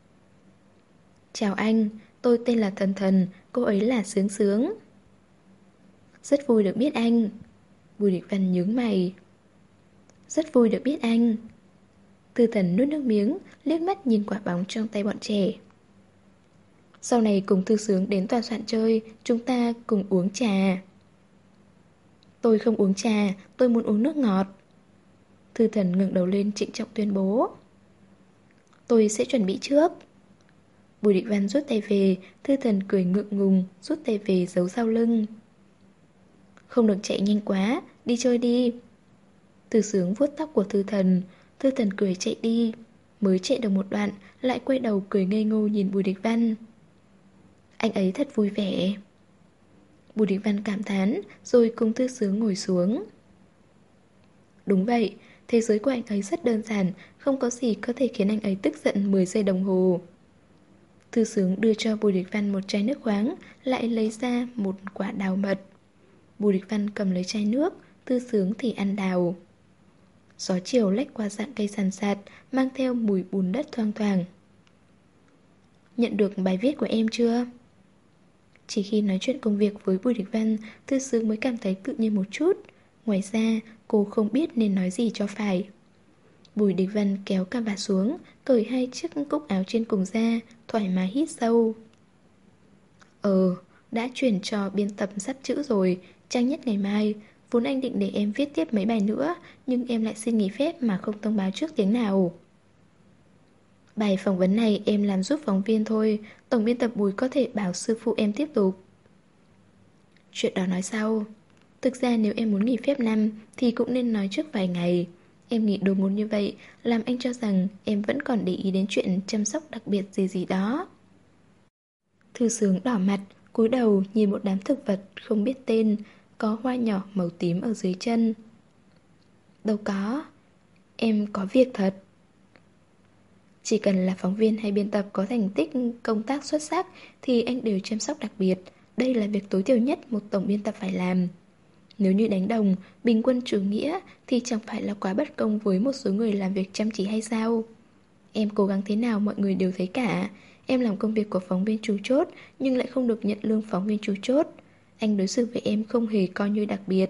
S1: Chào anh, tôi tên là Thần Thần, cô ấy là Sướng Sướng. Rất vui được biết anh. Bùi Địch Văn nhướng mày. Rất vui được biết anh. Thư Thần nuốt nước miếng, liếc mắt nhìn quả bóng trong tay bọn trẻ. Sau này cùng Thư Sướng đến tòa soạn chơi, chúng ta cùng uống trà. Tôi không uống trà, tôi muốn uống nước ngọt. Thư Thần ngẩng đầu lên trịnh trọng tuyên bố. Tôi sẽ chuẩn bị trước. Bùi Địch Văn rút tay về, Thư Thần cười ngượng ngùng, rút tay về giấu sau lưng. Không được chạy nhanh quá, đi chơi đi. Thư Sướng vuốt tóc của Thư Thần, Thư Thần cười chạy đi. Mới chạy được một đoạn, lại quay đầu cười ngây ngô nhìn Bùi Địch Văn. Anh ấy thật vui vẻ. Bùi Địch Văn cảm thán, rồi cùng Thư Sướng ngồi xuống. Đúng vậy, thế giới của anh ấy rất đơn giản, không có gì có thể khiến anh ấy tức giận mười giây đồng hồ. Thư Sướng đưa cho Bùi Địch Văn một chai nước khoáng, lại lấy ra một quả đào mật. Bùi Địch Văn cầm lấy chai nước, Thư Sướng thì ăn đào. Gió chiều lách qua rặng cây sàn sạt, mang theo mùi bùn đất thoang thoảng. Nhận được bài viết của em chưa? Chỉ khi nói chuyện công việc với Bùi Địch Văn, Thư Sướng mới cảm thấy tự nhiên một chút. Ngoài ra, cô không biết nên nói gì cho phải. Bùi Địch Văn kéo cà vạt xuống, cởi hai chiếc cúc áo trên cùng ra, thoải mái hít sâu. Ờ, đã chuyển cho biên tập sắp chữ rồi, trang nhất ngày mai. Vốn anh định để em viết tiếp mấy bài nữa, nhưng em lại xin nghỉ phép mà không thông báo trước tiếng nào. Bài phỏng vấn này em làm giúp phóng viên thôi, tổng biên tập Bùi có thể bảo sư phụ em tiếp tục. Chuyện đó nói sau. Thực ra nếu em muốn nghỉ phép năm thì cũng nên nói trước vài ngày. Em nghĩ đột ngột như vậy làm anh cho rằng em vẫn còn để ý đến chuyện chăm sóc đặc biệt gì gì đó. Thư Sướng đỏ mặt, cúi đầu nhìn một đám thực vật không biết tên, có hoa nhỏ màu tím ở dưới chân. Đâu có, em có việc thật. Chỉ cần là phóng viên hay biên tập có thành tích công tác xuất sắc thì anh đều chăm sóc đặc biệt. Đây là việc tối thiểu nhất một tổng biên tập phải làm. Nếu như đánh đồng, bình quân chủ nghĩa thì chẳng phải là quá bất công với một số người làm việc chăm chỉ hay sao? Em cố gắng thế nào mọi người đều thấy cả. Em làm công việc của phóng viên chủ chốt nhưng lại không được nhận lương phóng viên chủ chốt. Anh đối xử với em không hề coi như đặc biệt.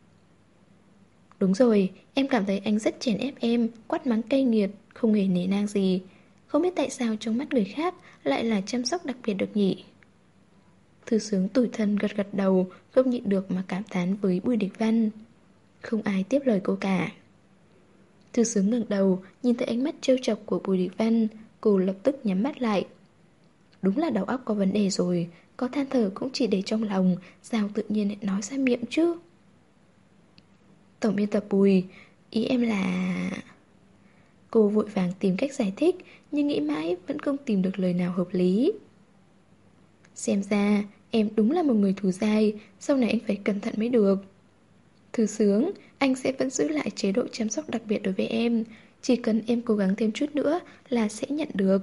S1: Đúng rồi, em cảm thấy anh rất chèn ép em, quát mắng cay nghiệt, không hề nể nang gì. Không biết tại sao trong mắt người khác lại là chăm sóc đặc biệt được nhỉ? Thư Sướng tủi thân gật gật đầu, không nhịn được mà cảm thán với Bùi Địch Văn. Không ai tiếp lời cô cả. Thư Sướng ngẩng đầu, nhìn thấy ánh mắt trêu chọc của Bùi Địch Văn, cô lập tức nhắm mắt lại. Đúng là đầu óc có vấn đề rồi, có than thở cũng chỉ để trong lòng, sao tự nhiên lại nói ra miệng chứ? Tổng biên tập Bùi, ý em là... Cô vội vàng tìm cách giải thích, nhưng nghĩ mãi vẫn không tìm được lời nào hợp lý. Xem ra, em đúng là một người thù dai, sau này anh phải cẩn thận mới được. Thư Sướng, anh sẽ vẫn giữ lại chế độ chăm sóc đặc biệt đối với em. Chỉ cần em cố gắng thêm chút nữa là sẽ nhận được.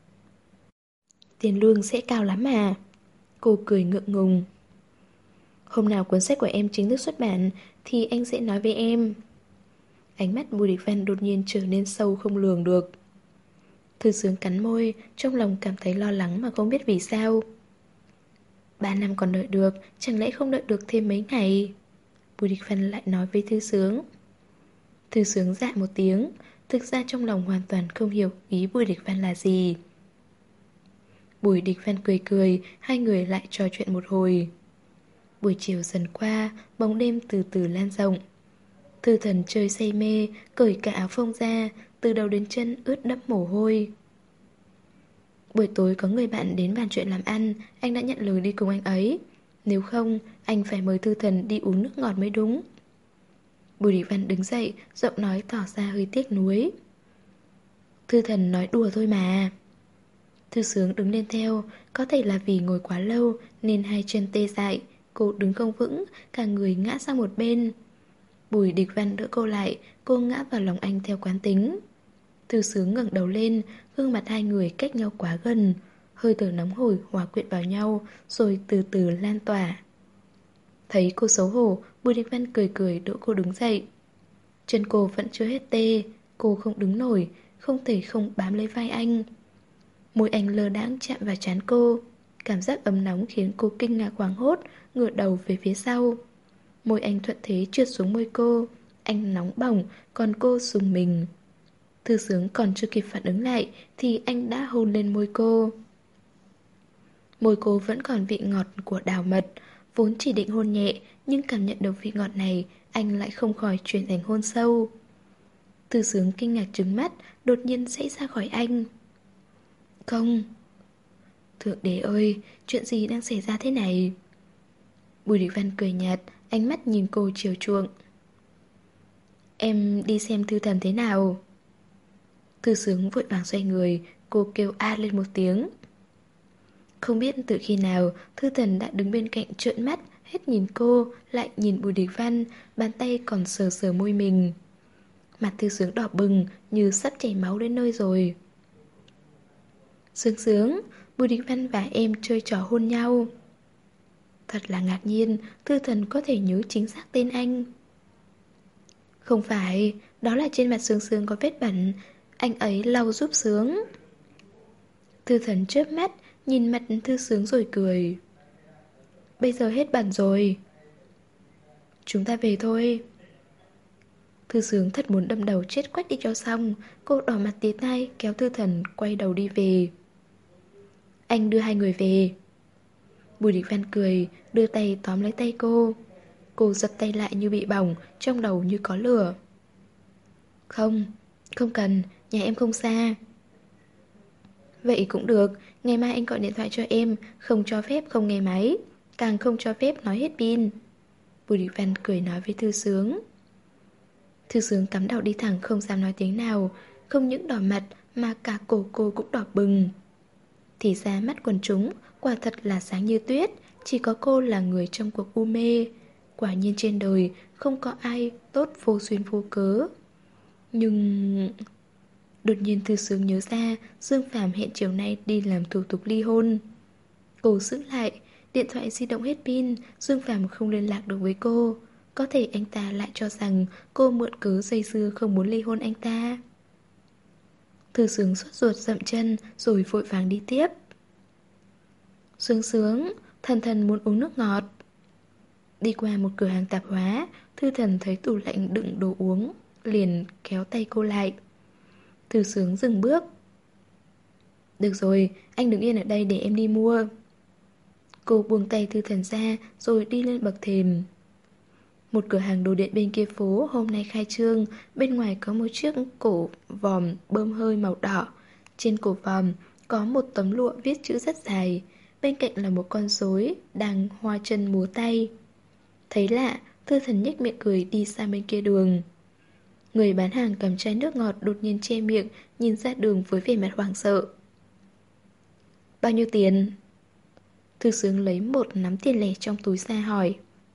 S1: Tiền lương sẽ cao lắm mà. Cô cười ngượng ngùng. Hôm nào cuốn sách của em chính thức xuất bản thì anh sẽ nói với em. Ánh mắt Bùi Địch Văn đột nhiên trở nên sâu không lường được. Thư Sướng cắn môi, trong lòng cảm thấy lo lắng mà không biết vì sao. Ba năm còn đợi được, chẳng lẽ không đợi được thêm mấy ngày? Bùi Địch Văn lại nói với Thư Sướng. Thư Sướng dạ một tiếng, thực ra trong lòng hoàn toàn không hiểu ý Bùi Địch Văn là gì. Bùi Địch Văn cười cười, hai người lại trò chuyện một hồi. Buổi chiều dần qua, bóng đêm từ từ lan rộng. Thư Thần chơi say mê, cởi cả áo phông ra, từ đầu đến chân ướt đẫm mồ hôi. Buổi tối có người bạn đến bàn chuyện làm ăn, anh đã nhận lời đi cùng anh ấy. Nếu không, anh phải mời Thư Thần đi uống nước ngọt mới đúng. Bùi Địch Văn đứng dậy, giọng nói tỏ ra hơi tiếc nuối. Thư Thần nói đùa thôi mà. Thư Sướng đứng lên theo. Có thể là vì ngồi quá lâu nên hai chân tê dại. Cô đứng không vững, cả người ngã sang một bên. Bùi Địch Văn đỡ cô lại. Cô ngã vào lòng anh theo quán tính. Thư Sướng ngẩng đầu lên. Gương mặt hai người cách nhau quá gần. Hơi thở nóng hổi hòa quyện vào nhau, rồi từ từ lan tỏa. Thấy cô xấu hổ, Bùi Địch Văn cười cười đỡ cô đứng dậy. Chân cô vẫn chưa hết tê. Cô không đứng nổi, không thể không bám lấy vai anh. Môi anh lơ đãng chạm vào trán cô. Cảm giác ấm nóng khiến cô kinh ngạc hoảng hốt, ngửa đầu về phía sau. Môi anh thuận thế trượt xuống môi cô. Anh nóng bỏng, còn cô rùng mình. Thư Sướng còn chưa kịp phản ứng lại thì anh đã hôn lên môi cô. Môi cô vẫn còn vị ngọt của đào mật. Vốn chỉ định hôn nhẹ, nhưng cảm nhận được vị ngọt này, anh lại không khỏi chuyển thành hôn sâu. Thư Sướng kinh ngạc trừng mắt, đột nhiên xảy ra khỏi anh. Không. Thượng đế ơi, chuyện gì đang xảy ra thế này? Bùi Địch Văn cười nhạt, ánh mắt nhìn cô chiều chuộng. Em đi xem Thư Thần thế nào? Thư Sướng vội vàng xoay người, cô kêu a lên một tiếng. Không biết từ khi nào, Thư Thần đã đứng bên cạnh trợn mắt, hết nhìn cô, lại nhìn Bùi Địch Văn, bàn tay còn sờ sờ môi mình. Mặt Thư Sướng đỏ bừng, như sắp chảy máu đến nơi rồi. Sướng Sướng, Bùi Địch Văn và em chơi trò hôn nhau. Thật là ngạc nhiên, Thư Thần có thể nhớ chính xác tên anh. Không phải, đó là trên mặt Sướng Sướng có vết bẩn, anh ấy lau giúp Sướng. Thư Thần chớp mắt, nhìn mặt Thư Sướng rồi cười. Bây giờ hết bẩn rồi. Chúng ta về thôi. Thư Sướng thật muốn đâm đầu chết quách đi cho xong. Cô đỏ mặt tía tai kéo Thư Thần quay đầu đi về. Anh đưa hai người về. Bùi Địch Văn cười, đưa tay tóm lấy tay cô. Cô giật tay lại như bị bỏng, trong đầu như có lửa. Không, không cần, nhà em không xa. Vậy cũng được, ngày mai anh gọi điện thoại cho em. Không cho phép không nghe máy, càng không cho phép nói hết pin. Bùi Địch Văn cười nói với Thư Sướng. Thư Sướng cắm đầu đi thẳng không dám nói tiếng nào. Không những đỏ mặt mà cả cổ cô cũng đỏ bừng. Thì ra mắt quần chúng quả thật là sáng như tuyết. Chỉ có cô là người trong cuộc u mê. Quả nhiên trên đời không có ai tốt vô duyên vô cớ. Nhưng... Đột nhiên Thư Sướng nhớ ra Dương Phàm hẹn chiều nay đi làm thủ tục ly hôn. Cô giữ lại. Điện thoại di động hết pin, Dương Phàm không liên lạc được với cô. Có thể anh ta lại cho rằng cô mượn cớ dây dưa không muốn ly hôn anh ta. Thư Sướng sốt ruột dậm chân rồi vội vàng đi tiếp. Sướng Sướng, Thần Thần muốn uống nước ngọt. Đi qua một cửa hàng tạp hóa, Thư Thần thấy tủ lạnh đựng đồ uống, liền kéo tay cô lại. Thư Sướng dừng bước. Được rồi, anh đứng yên ở đây để em đi mua. Cô buông tay Thư Thần ra rồi đi lên bậc thềm. Một cửa hàng đồ điện bên kia phố hôm nay khai trương. Bên ngoài có một chiếc cổ vòm bơm hơi màu đỏ. Trên cổ vòm có một tấm lụa viết chữ rất dài. Bên cạnh là một con rối đang hoa chân múa tay. Thấy lạ, Thư Thần nhếch miệng cười đi sang bên kia đường. Người bán hàng cầm chai nước ngọt đột nhiên che miệng, nhìn ra đường với vẻ mặt hoảng sợ. Bao nhiêu tiền? Thư Sướng lấy một nắm tiền lẻ trong túi ra hỏi.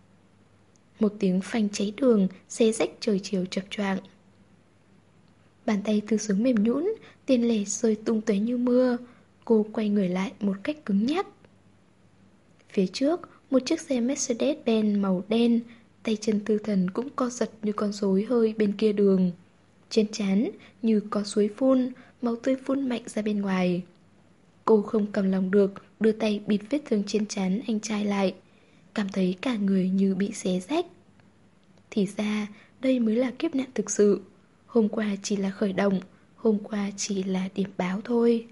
S1: Một tiếng phanh cháy đường, xé rách trời chiều chập choạng. Bàn tay Thư Sướng mềm nhũn, tiền lẻ rơi tung tóe như mưa. Cô quay người lại một cách cứng nhắc. Phía trước, một chiếc xe Mercedes-Benz màu đen. Tay chân Thư Thần cũng co giật như con rối hơi bên kia đường. Trên trán như có suối phun, máu tươi phun mạnh ra bên ngoài. Cô không cầm lòng được, đưa tay bịt vết thương trên trán anh trai lại. Cảm thấy cả người như bị xé rách. Thì ra, đây mới là kiếp nạn thực sự. Hôm qua chỉ là khởi động, hôm qua chỉ là điểm báo thôi.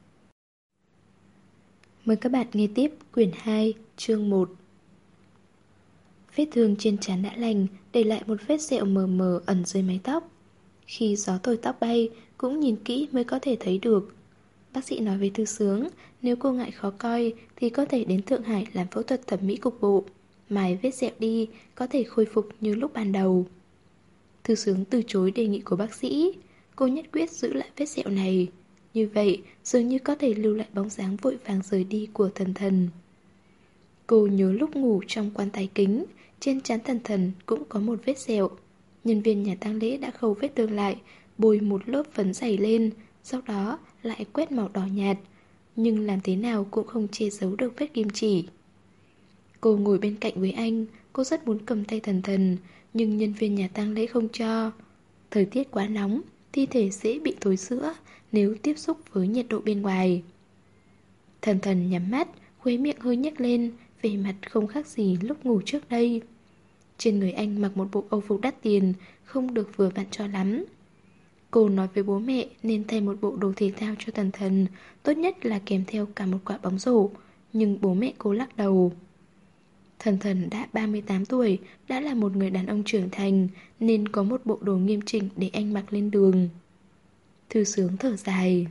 S1: Mời các bạn nghe tiếp quyển hai, chương một. Vết thương trên trán đã lành, để lại một vết sẹo mờ mờ ẩn dưới mái tóc. Khi gió thổi tóc bay, cũng nhìn kỹ mới có thể thấy được. Bác sĩ nói với Thư Sướng, nếu cô ngại khó coi thì có thể đến Thượng Hải làm phẫu thuật thẩm mỹ cục bộ. Mài vết sẹo đi, có thể khôi phục như lúc ban đầu. Thư Sướng từ chối đề nghị của bác sĩ. cô nhất quyết giữ lại vết sẹo này. Như vậy, dường như có thể lưu lại bóng dáng vội vàng rời đi của Thần Thần. Cô nhớ lúc ngủ trong quan tài kính, trên trán Thần Thần cũng có một vết sẹo. Nhân viên nhà tang lễ đã khâu vết thương lại, bôi một lớp phấn dày lên, sau đó lại quét màu đỏ nhạt, nhưng làm thế nào cũng không che giấu được vết kim chỉ. Cô ngồi bên cạnh với anh, cô rất muốn cầm tay Thần Thần, nhưng nhân viên nhà tang lễ không cho. Thời tiết quá nóng, thi thể dễ bị thối rữa nếu tiếp xúc với nhiệt độ bên ngoài. Thần Thần nhắm mắt, khuấy miệng hơi nhếch lên, vẻ mặt không khác gì lúc ngủ trước đây. Trên người anh mặc một bộ âu phục đắt tiền, không được vừa vặn cho lắm. Cô nói với bố mẹ nên thay một bộ đồ thể thao cho Thần Thần, tốt nhất là kèm theo cả một quả bóng rổ, nhưng bố mẹ cô lắc đầu. Thần Thần đã ba mươi tám tuổi, đã là một người đàn ông trưởng thành, nên có một bộ đồ nghiêm chỉnh để anh mặc lên đường. Thư Sướng thở dài.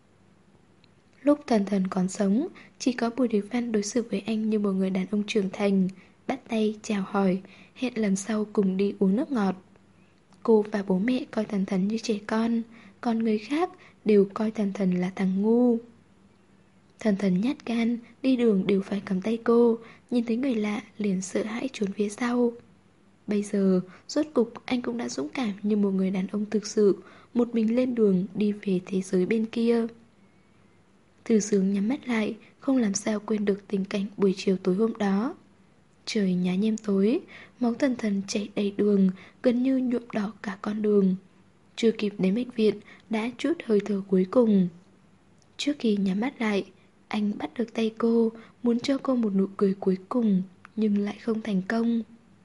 S1: Lúc Thần Thần còn sống, chỉ có Bùi Địch Văn đối xử với anh như một người đàn ông trưởng thành, bắt tay, chào hỏi, hẹn lần sau cùng đi uống nước ngọt. Cô và bố mẹ coi Thần Thần như trẻ con, còn người khác đều coi Thần Thần là thằng ngu. Thần Thần nhát gan, đi đường đều phải cầm tay cô, nhìn thấy người lạ liền sợ hãi trốn phía sau. Bây giờ, rốt cục anh cũng đã dũng cảm như một người đàn ông thực sự, một mình lên đường đi về thế giới bên kia. Thư Sướng nhắm mắt lại, không làm sao quên được tình cảnh buổi chiều tối hôm đó. Trời nhá nhem tối, máu Thần Thần chảy đầy đường, gần như nhuộm đỏ cả con đường. Chưa kịp đến bệnh viện, đã chút hơi thở cuối cùng. Trước khi nhắm mắt lại, anh bắt được tay cô, muốn cho cô một nụ cười cuối cùng, nhưng lại không thành công.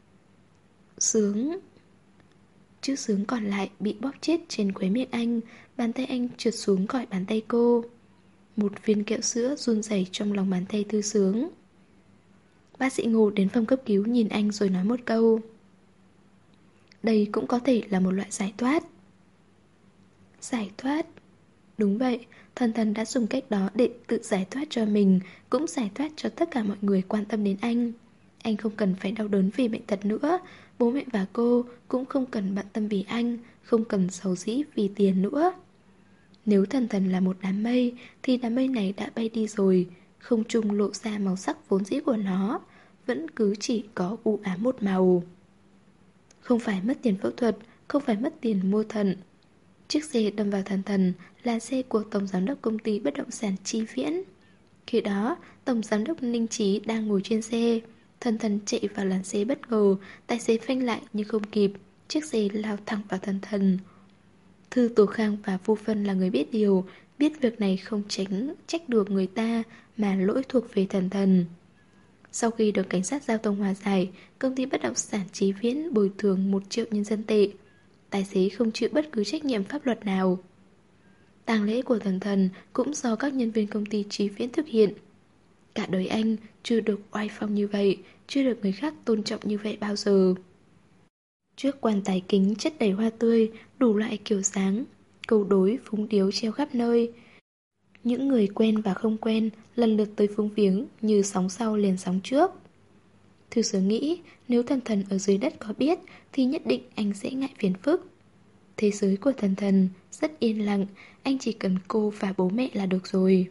S1: Sướng. Chữ Sướng còn lại bị bóp chết trên khóe miệng anh, bàn tay anh trượt xuống khỏi bàn tay cô. Một viên kẹo sữa run rẩy trong lòng bàn tay Thư Sướng. Bác sĩ Ngô đến phòng cấp cứu nhìn anh rồi nói một câu. Đây cũng có thể là một loại giải thoát. Giải thoát? Đúng vậy, Thần Thần đã dùng cách đó để tự giải thoát cho mình, cũng giải thoát cho tất cả mọi người quan tâm đến anh. Anh không cần phải đau đớn vì bệnh tật nữa, bố mẹ và cô cũng không cần bận tâm vì anh, không cần sầu dĩ vì tiền nữa. Nếu Thần Thần là một đám mây, thì đám mây này đã bay đi rồi, không trung lộ ra màu sắc vốn dĩ của nó, vẫn cứ chỉ có u ám một màu. Không phải mất tiền phẫu thuật, không phải mất tiền mua thận. Chiếc xe đâm vào Thần Thần là xe của Tổng Giám đốc Công ty Bất động sản Chi Viễn. Khi đó, Tổng Giám đốc Ninh Chí đang ngồi trên xe. Thần Thần chạy vào làn xe bất ngờ, tài xế phanh lại nhưng không kịp, chiếc xe lao thẳng vào Thần Thần. Thư Tố Khang và Vu Phân là người biết điều, biết việc này không tránh trách được người ta, mà lỗi thuộc về Thần Thần. Sau khi được cảnh sát giao thông hòa giải, công ty bất động sản Chí Viễn bồi thường một triệu nhân dân tệ. Tài xế không chịu bất cứ trách nhiệm pháp luật nào. Tang lễ của Thần Thần cũng do các nhân viên công ty Chí Viễn thực hiện. Cả đời anh chưa được oai phong như vậy, chưa được người khác tôn trọng như vậy bao giờ. Trước quan tài kính chất đầy hoa tươi, đủ loại kiểu dáng, câu đối, phúng điếu treo khắp nơi. Những người quen và không quen lần lượt tới phúng viếng như sóng sau liền sóng trước. Thư Sướng nghĩ nếu Thần Thần ở dưới đất có biết thì nhất định anh sẽ ngại phiền phức. Thế giới của Thần Thần rất yên lặng, anh chỉ cần cô và bố mẹ là được rồi.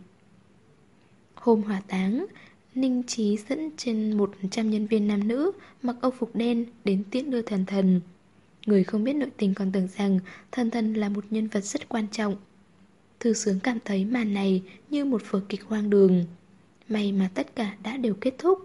S1: Hôm hỏa táng, Ninh Chí dẫn trên một trăm nhân viên nam nữ mặc âu phục đen đến tiễn đưa Thần Thần. Người không biết nội tình còn tưởng rằng Thần Thần là một nhân vật rất quan trọng. Thư Sướng cảm thấy màn này như một vở kịch hoang đường. May mà tất cả đã đều kết thúc.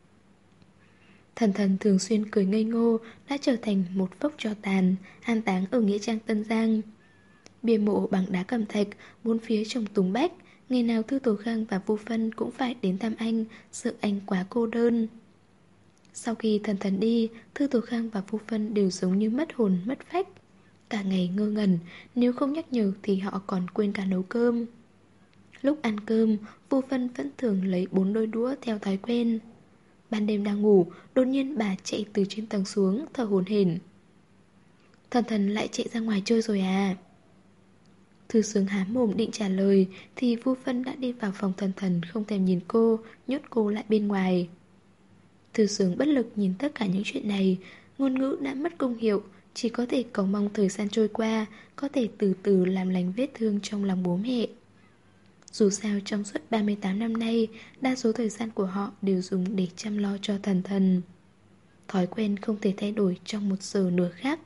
S1: Thần Thần thường xuyên cười ngây ngô đã trở thành một phốc tro tàn, an táng ở nghĩa trang Tân Giang. Bia mộ bằng đá cẩm thạch, bốn phía trồng tùng bách. Ngày nào Thư Tố Khang và Vu Phân cũng phải đến thăm anh, sợ anh quá cô đơn. Sau khi Thần Thần đi, Thư Tố Khang và Vu Phân đều giống như mất hồn mất phách. Cả ngày ngơ ngẩn, nếu không nhắc nhở thì họ còn quên cả nấu cơm. Lúc ăn cơm, Vu Phân vẫn thường lấy bốn đôi đũa theo thói quen. Ban đêm đang ngủ, đột nhiên bà chạy từ trên tầng xuống, thở hổn hển. Thần Thần lại chạy ra ngoài chơi rồi à? Thư Sướng há mồm định trả lời thì Vu Phân đã đi vào phòng Thần Thần, không thèm nhìn cô, nhốt cô lại bên ngoài. Thư Sướng bất lực nhìn tất cả những chuyện này, ngôn ngữ đã mất công hiệu, chỉ có thể cầu mong thời gian trôi qua có thể từ từ làm lành vết thương trong lòng bố mẹ. Dù sao trong suốt ba mươi tám năm nay, đa số thời gian của họ đều dùng để chăm lo cho Thần Thần. Thói quen không thể thay đổi trong một giờ nửa khắc.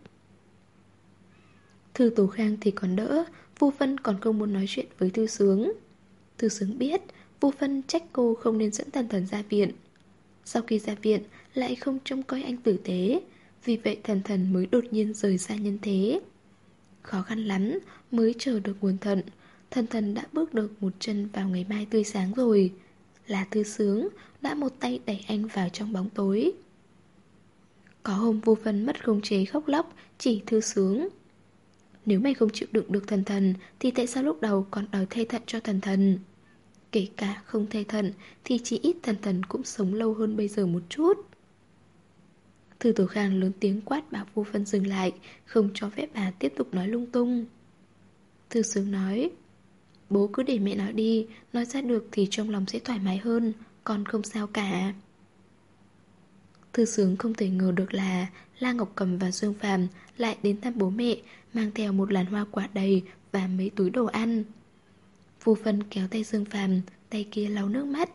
S1: Thư Tố Khang thì còn đỡ, Vu Vân còn không muốn nói chuyện với Thư Sướng. Thư Sướng biết Vu Vân trách cô không nên dẫn Thần Thần ra viện. Sau khi ra viện lại không trông coi anh tử tế, vì vậy Thần Thần mới đột nhiên rời xa nhân thế. Khó khăn lắm mới chờ được nguồn thận, Thần Thần đã bước được một chân vào ngày mai tươi sáng rồi. Là Thư Sướng đã một tay đẩy anh vào trong bóng tối. Có hôm Vu Vân mất khống chế khóc lóc chỉ Thư Sướng: nếu mày không chịu đựng được Thần Thần thì tại sao lúc đầu còn đòi thay thận cho Thần Thần? Kể cả không thay thận thì chỉ ít Thần Thần cũng sống lâu hơn bây giờ một chút. Thư Tố Khang lớn tiếng quát bảo Vu Vân dừng lại, không cho phép bà tiếp tục nói lung tung. Thư Sướng nói: bố cứ để mẹ nói đi, nói ra được thì trong lòng sẽ thoải mái hơn, con không sao cả. Thư Sướng không thể ngờ được là La Ngọc Cầm và Dương Phàm lại đến thăm bố mẹ, mang theo một làn hoa quả đầy và mấy túi đồ ăn. Vu Vân kéo tay Dương Phàm, tay kia lau nước mắt.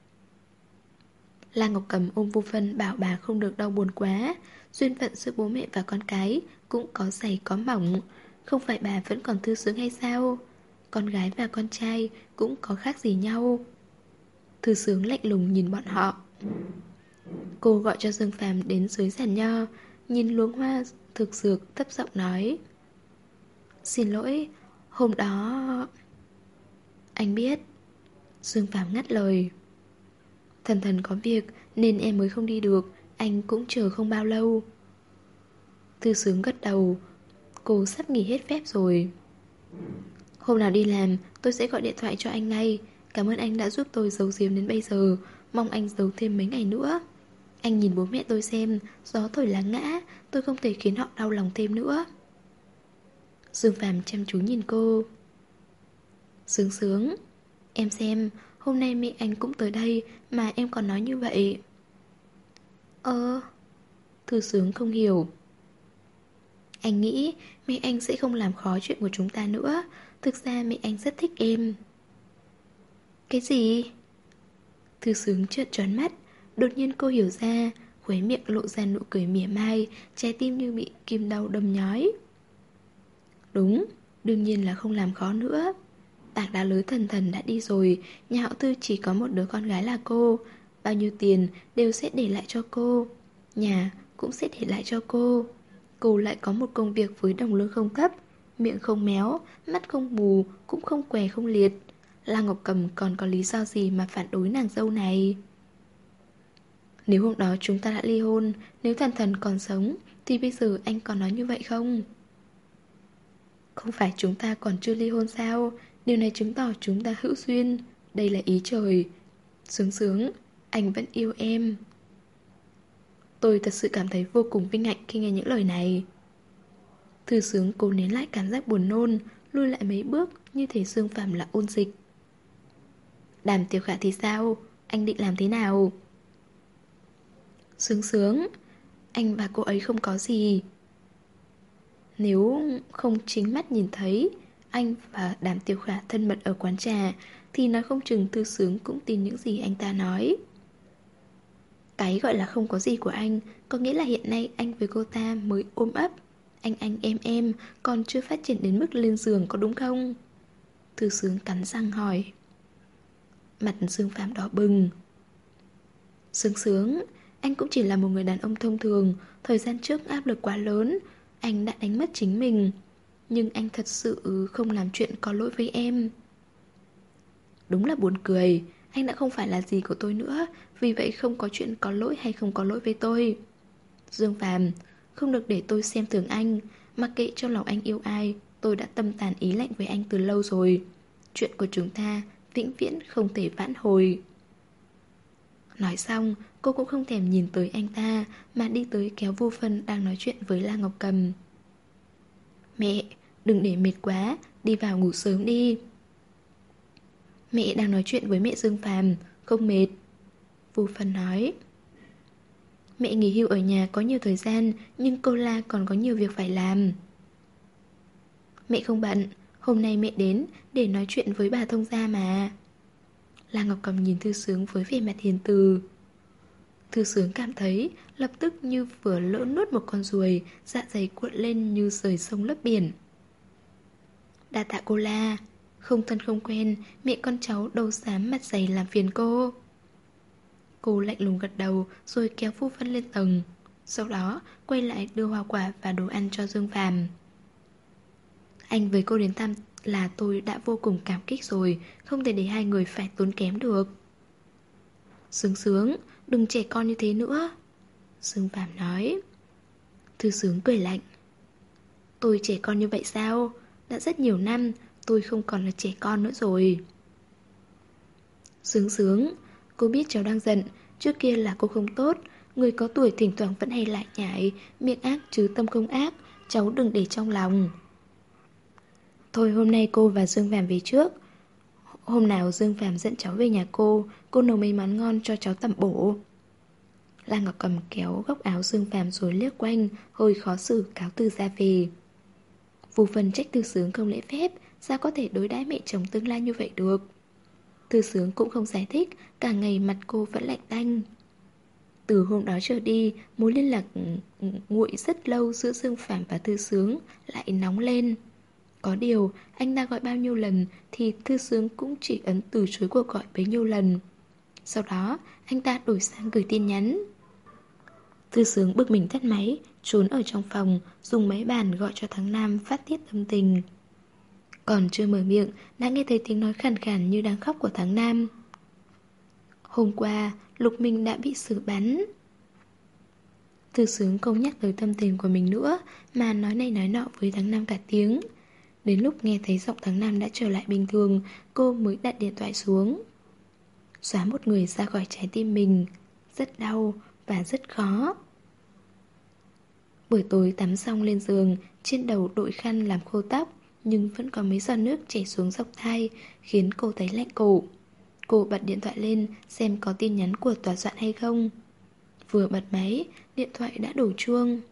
S1: La Ngọc Cầm ôm Vu Vân bảo bà không được đau buồn quá, duyên phận giữa bố mẹ và con cái cũng có dày có mỏng, không phải bà vẫn còn Thư Sướng hay sao? Con gái và con trai cũng có khác gì nhau. Thư Sướng lạnh lùng nhìn bọn họ. Cô gọi cho Dương Phàm đến dưới giàn nho, nhìn luống hoa thực dược thấp giọng nói: xin lỗi, hôm đó... Anh biết. Dương Phàm ngắt lời: Thần Thần có việc nên em mới không đi được, anh cũng chờ không bao lâu. Thư Sướng gật đầu. Cô sắp nghỉ hết phép rồi. Hôm nào đi làm tôi sẽ gọi điện thoại cho anh ngay. Cảm ơn anh đã giúp tôi giấu giếm đến bây giờ. Mong anh giấu thêm mấy ngày nữa. Anh nhìn bố mẹ tôi xem, gió thổi lá ngã, tôi không thể khiến họ đau lòng thêm nữa. Dương Phàm chăm chú nhìn cô. Sướng Sướng, em xem, hôm nay mẹ anh cũng tới đây mà em còn nói như vậy. Ơ... Thư Sướng không hiểu. Anh nghĩ mẹ anh sẽ không làm khó chuyện của chúng ta nữa. Thực ra mẹ anh rất thích em. Cái gì? Thư Sướng trợn tròn mắt. Đột nhiên cô hiểu ra, khóe miệng lộ ra nụ cười mỉa mai, trái tim như bị kim đau đâm nhói. Đúng, đương nhiên là không làm khó nữa. Tảng đá lớn Thần Thần đã đi rồi, nhà họ Tư chỉ có một đứa con gái là cô. Bao nhiêu tiền đều sẽ để lại cho cô, nhà cũng sẽ để lại cho cô. Cô lại có một công việc với đồng lương không thấp, miệng không méo, mắt không mù, cũng không què không liệt. La Ngọc Cầm còn có lý do gì mà phản đối nàng dâu này? Nếu hôm đó chúng ta đã ly hôn, nếu Thần Thần còn sống, thì bây giờ anh còn nói như vậy không? Không phải chúng ta còn chưa ly hôn sao? Điều này chứng tỏ chúng ta hữu duyên. Đây là ý trời. Sướng Sướng, anh vẫn yêu em. Tôi thật sự cảm thấy vô cùng vinh hạnh khi nghe những lời này. Thư Sướng cố nén lại cảm giác buồn nôn, lui lại mấy bước như thể Dương Phàm là ôn dịch. Đàm Tiểu Khả thì sao? Anh định làm thế nào? Sướng Sướng, anh và cô ấy không có gì. Nếu không chính mắt nhìn thấy anh và Đàm Tiểu Khả thân mật ở quán trà, thì nói không chừng Thư Sướng cũng tin những gì anh ta nói. Cái gọi là không có gì của anh có nghĩa là hiện nay anh với cô ta mới ôm ấp, anh anh em em, còn chưa phát triển đến mức lên giường, có đúng không? Thư Sướng cắn răng hỏi. Mặt Dương Phàm đỏ bừng. Sướng Sướng, anh cũng chỉ là một người đàn ông thông thường. Thời gian trước áp lực quá lớn, anh đã đánh mất chính mình. Nhưng anh thật sự không làm chuyện có lỗi với em. Đúng là buồn cười. Anh đã không phải là gì của tôi nữa, vì vậy không có chuyện có lỗi hay không có lỗi với tôi. Dương Phàm, không được để tôi xem thường anh. Mặc kệ trong lòng anh yêu ai, tôi đã tâm tàn ý lạnh với anh từ lâu rồi. Chuyện của chúng ta vĩnh viễn không thể vãn hồi. Nói xong, cô cũng không thèm nhìn tới anh ta, mà đi tới kéo Vu Vân đang nói chuyện với La Ngọc Cầm. Mẹ, đừng để mệt quá, đi vào ngủ sớm đi. Mẹ đang nói chuyện với mẹ Dương Phàm, không mệt. Vu Vân nói. Mẹ nghỉ hưu ở nhà có nhiều thời gian, nhưng cô La còn có nhiều việc phải làm. Mẹ không bận, hôm nay mẹ đến để nói chuyện với bà thông gia mà. La Ngọc Cầm nhìn Thư Sướng với vẻ mặt hiền từ. Thư Sướng cảm thấy lập tức như vừa lỡ nuốt một con ruồi, dạ dày cuộn lên như rời sông lấp biển. Đa tạ cô La, không thân không quen, mẹ con cháu đâu dám mặt dày làm phiền cô. Cô lạnh lùng gật đầu rồi kéo Phu Vân lên tầng. Sau đó quay lại đưa hoa quả và đồ ăn cho Dương Phàm. Anh với cô đến thăm là tôi đã vô cùng cảm kích rồi, không thể để hai người phải tốn kém được. Sướng Sướng, đừng trẻ con như thế nữa, Dương Phàm nói. Thư Sướng cười lạnh. Tôi trẻ con như vậy sao? Đã rất nhiều năm, tôi không còn là trẻ con nữa rồi. Sướng Sướng, cô biết cháu đang giận, trước kia là cô không tốt. Người có tuổi thỉnh thoảng vẫn hay lại nhải, miệng ác chứ tâm không ác, cháu đừng để trong lòng. Thôi hôm nay cô và Dương Phàm về trước. Hôm nào Dương Phàm dẫn cháu về nhà cô, cô nấu mấy món ngon cho cháu tẩm bổ. La Ngọc Cầm kéo góc áo Dương Phàm rồi liếc quanh, hơi khó xử cáo từ ra về. Vô phần trách Thư Sướng không lễ phép, sao có thể đối đãi mẹ chồng tương lai như vậy được. Thư Sướng cũng không giải thích, cả ngày mặt cô vẫn lạnh tanh. Từ hôm đó trở đi, mối liên lạc nguội rất lâu giữa Dương Phàm và Thư Sướng lại nóng lên. Có điều, anh ta gọi bao nhiêu lần thì Thư Sướng cũng chỉ ấn từ chối cuộc gọi bấy nhiêu lần. Sau đó, anh ta đổi sang gửi tin nhắn. Thư Sướng bực mình tắt máy, trốn ở trong phòng, dùng máy bàn gọi cho Thắng Nam phát tiết tâm tình. Còn chưa mở miệng, đã nghe thấy tiếng nói khàn khàn như đang khóc của Thắng Nam. Hôm qua, Lục Minh đã bị xử bắn. Thư Sướng không nhắc tới tâm tình của mình nữa, mà nói này nói nọ với Thắng Nam cả tiếng. Đến lúc nghe thấy giọng Thắng Nam đã trở lại bình thường, cô mới đặt điện thoại xuống. Xóa một người ra khỏi trái tim mình, rất đau và rất khó. Buổi tối tắm xong lên giường, trên đầu đội khăn làm khô tóc, nhưng vẫn có mấy giọt nước chảy xuống dọc tai, khiến cô thấy lạnh cổ. Cô bật điện thoại lên xem có tin nhắn của tòa soạn hay không. Vừa bật máy, điện thoại đã đổ chuông.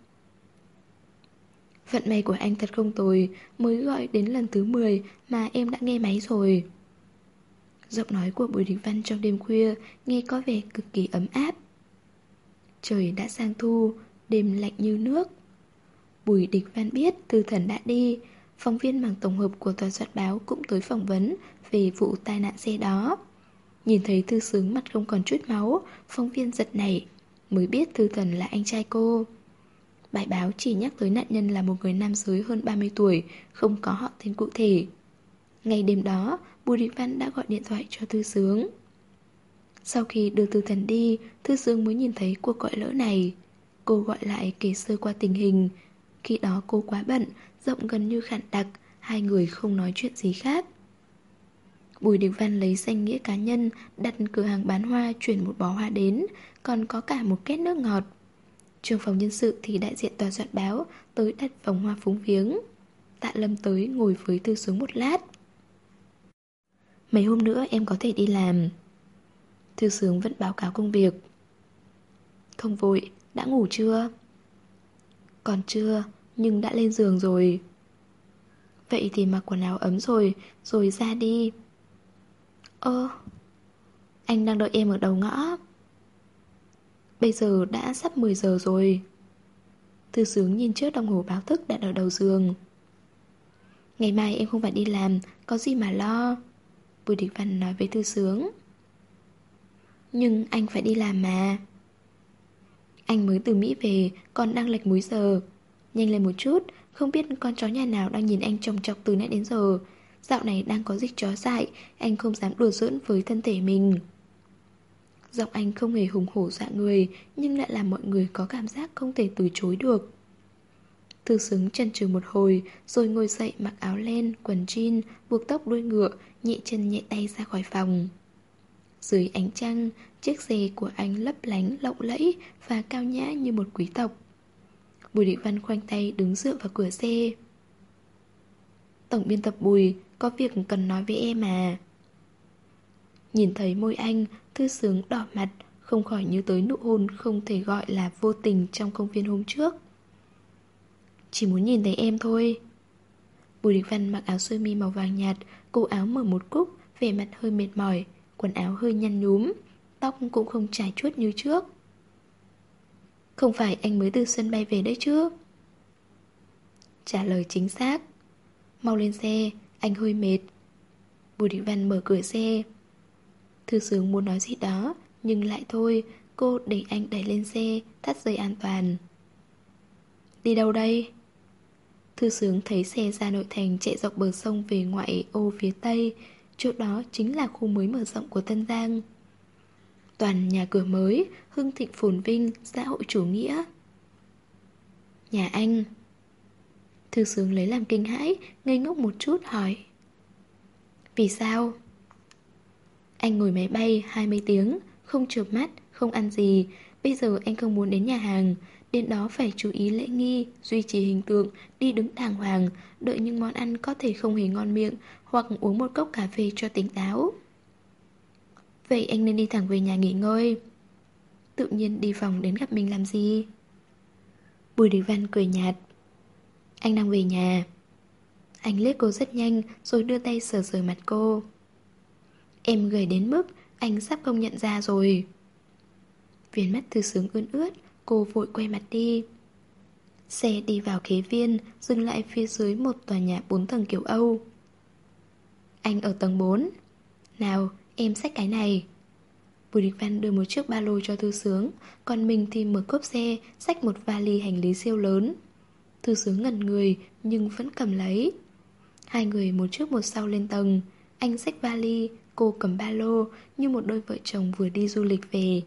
S1: Vận may của anh thật không tồi, mới gọi đến lần thứ mười mà em đã nghe máy rồi. Giọng nói của Bùi Đình Văn trong đêm khuya nghe có vẻ cực kỳ ấm áp. Trời đã sang thu, đêm lạnh như nước. Bùi Đình Văn biết Thư Thần đã đi. Phóng viên mảng tổng hợp của tòa soạn báo cũng tới phỏng vấn về vụ tai nạn xe đó. Nhìn thấy Thư Sướng mặt không còn chút máu, phóng viên giật nảy, mới biết Thư Thần là anh trai cô. Bài báo chỉ nhắc tới nạn nhân là một người nam giới hơn ba mươi tuổi, không có họ tên cụ thể. Ngày đêm đó, Bùi Đình Văn đã gọi điện thoại cho Thư Sướng. Sau khi đưa Thư Thần đi, Thư Sướng mới nhìn thấy cuộc gọi lỡ này. Cô gọi lại kể sơ qua tình hình. Khi đó cô quá bận, giọng gần như khản đặc, hai người không nói chuyện gì khác. Bùi Đình Văn lấy danh nghĩa cá nhân, đặt cửa hàng bán hoa chuyển một bó hoa đến, còn có cả một két nước ngọt. Trường phòng nhân sự thì đại diện tòa soạn báo tới đặt vòng hoa phúng viếng. Tạ Lâm tới ngồi với Thư Sướng một lát. Mấy hôm nữa em có thể đi làm. Thư Sướng vẫn báo cáo công việc. Không vội, đã ngủ chưa? Còn chưa, nhưng đã lên giường rồi. Vậy thì mặc quần áo ấm rồi, rồi ra đi. Ơ, anh đang đợi em ở đầu ngõ. Bây giờ đã sắp mười giờ rồi. Thư Sướng nhìn trước đồng hồ báo thức đặt ở đầu giường. Ngày mai em không phải đi làm, có gì mà lo. Bùi Đình Văn nói với Thư Sướng. Nhưng anh phải đi làm mà. Anh mới từ Mỹ về, còn đang lệch múi giờ. Nhanh lên một chút, không biết con chó nhà nào đang nhìn anh chòng chọc từ nãy đến giờ. Dạo này đang có dịch chó dại, anh không dám đùa giỡn với thân thể mình. Giọng anh không hề hùng hổ dọa người, nhưng lại làm mọi người có cảm giác không thể từ chối được. Thư Sướng chần chừ một hồi, rồi ngồi dậy mặc áo len, quần jean, buộc tóc đuôi ngựa, nhẹ chân nhẹ tay ra khỏi phòng. Dưới ánh trăng, chiếc xe của anh lấp lánh, lộng lẫy và cao nhã như một quý tộc. Bùi Định Văn khoanh tay đứng dựa vào cửa xe. Tổng biên tập Bùi, có việc cần nói với em à. Nhìn thấy môi anh, Thư Sướng đỏ mặt, không khỏi nhớ tới nụ hôn không thể gọi là vô tình trong công viên hôm trước. Chỉ muốn nhìn thấy em thôi. Bùi Địch Văn mặc áo sơ mi màu vàng nhạt, cổ áo mở một cúc, vẻ mặt hơi mệt mỏi, quần áo hơi nhăn nhúm, tóc cũng không trải chuốt như trước. Không phải anh mới từ sân bay về đấy chứ? Trả lời chính xác. Mau lên xe, anh hơi mệt. Bùi Địch Văn mở cửa xe. Thư Sướng muốn nói gì đó, nhưng lại thôi, cô đẩy anh đẩy lên xe, thắt dây an toàn. Đi đâu đây? Thư Sướng thấy xe ra nội thành chạy dọc bờ sông về ngoại ô phía tây. Chỗ đó chính là khu mới mở rộng của Tân Giang. Toàn nhà cửa mới, hưng thịnh phồn vinh, xã hội chủ nghĩa. Nhà anh. Thư Sướng lấy làm kinh hãi, ngây ngốc một chút hỏi. Vì sao? Anh ngồi máy bay hai mươi tiếng, không chợp mắt, không ăn gì. Bây giờ anh không muốn đến nhà hàng. Đến đó phải chú ý lễ nghi, duy trì hình tượng, đi đứng đàng hoàng, đợi những món ăn có thể không hề ngon miệng, hoặc uống một cốc cà phê cho tỉnh táo. Vậy anh nên đi thẳng về nhà nghỉ ngơi. Tự nhiên đi phòng đến gặp mình làm gì? Bùi Địch Văn cười nhạt. Anh đang về nhà. Anh liếc cô rất nhanh rồi đưa tay sờ sờ mặt cô. Em gầy đến mức anh sắp không nhận ra rồi. Viền mắt Thư Sướng ươn ướt, cô vội quay mặt đi. Xe đi vào kế viên, dừng lại phía dưới một tòa nhà bốn tầng kiểu Âu. Anh ở tầng bốn. Nào, em xách cái này. Bùi Địch Văn đưa một chiếc ba lô cho Thư Sướng, còn mình thì mở cốp xe, xách một vali hành lý siêu lớn. Thư Sướng ngẩn người nhưng vẫn cầm lấy. Hai người một trước một sau lên tầng. Anh xách vali, cô cầm ba lô, như một đôi vợ chồng vừa đi du lịch về.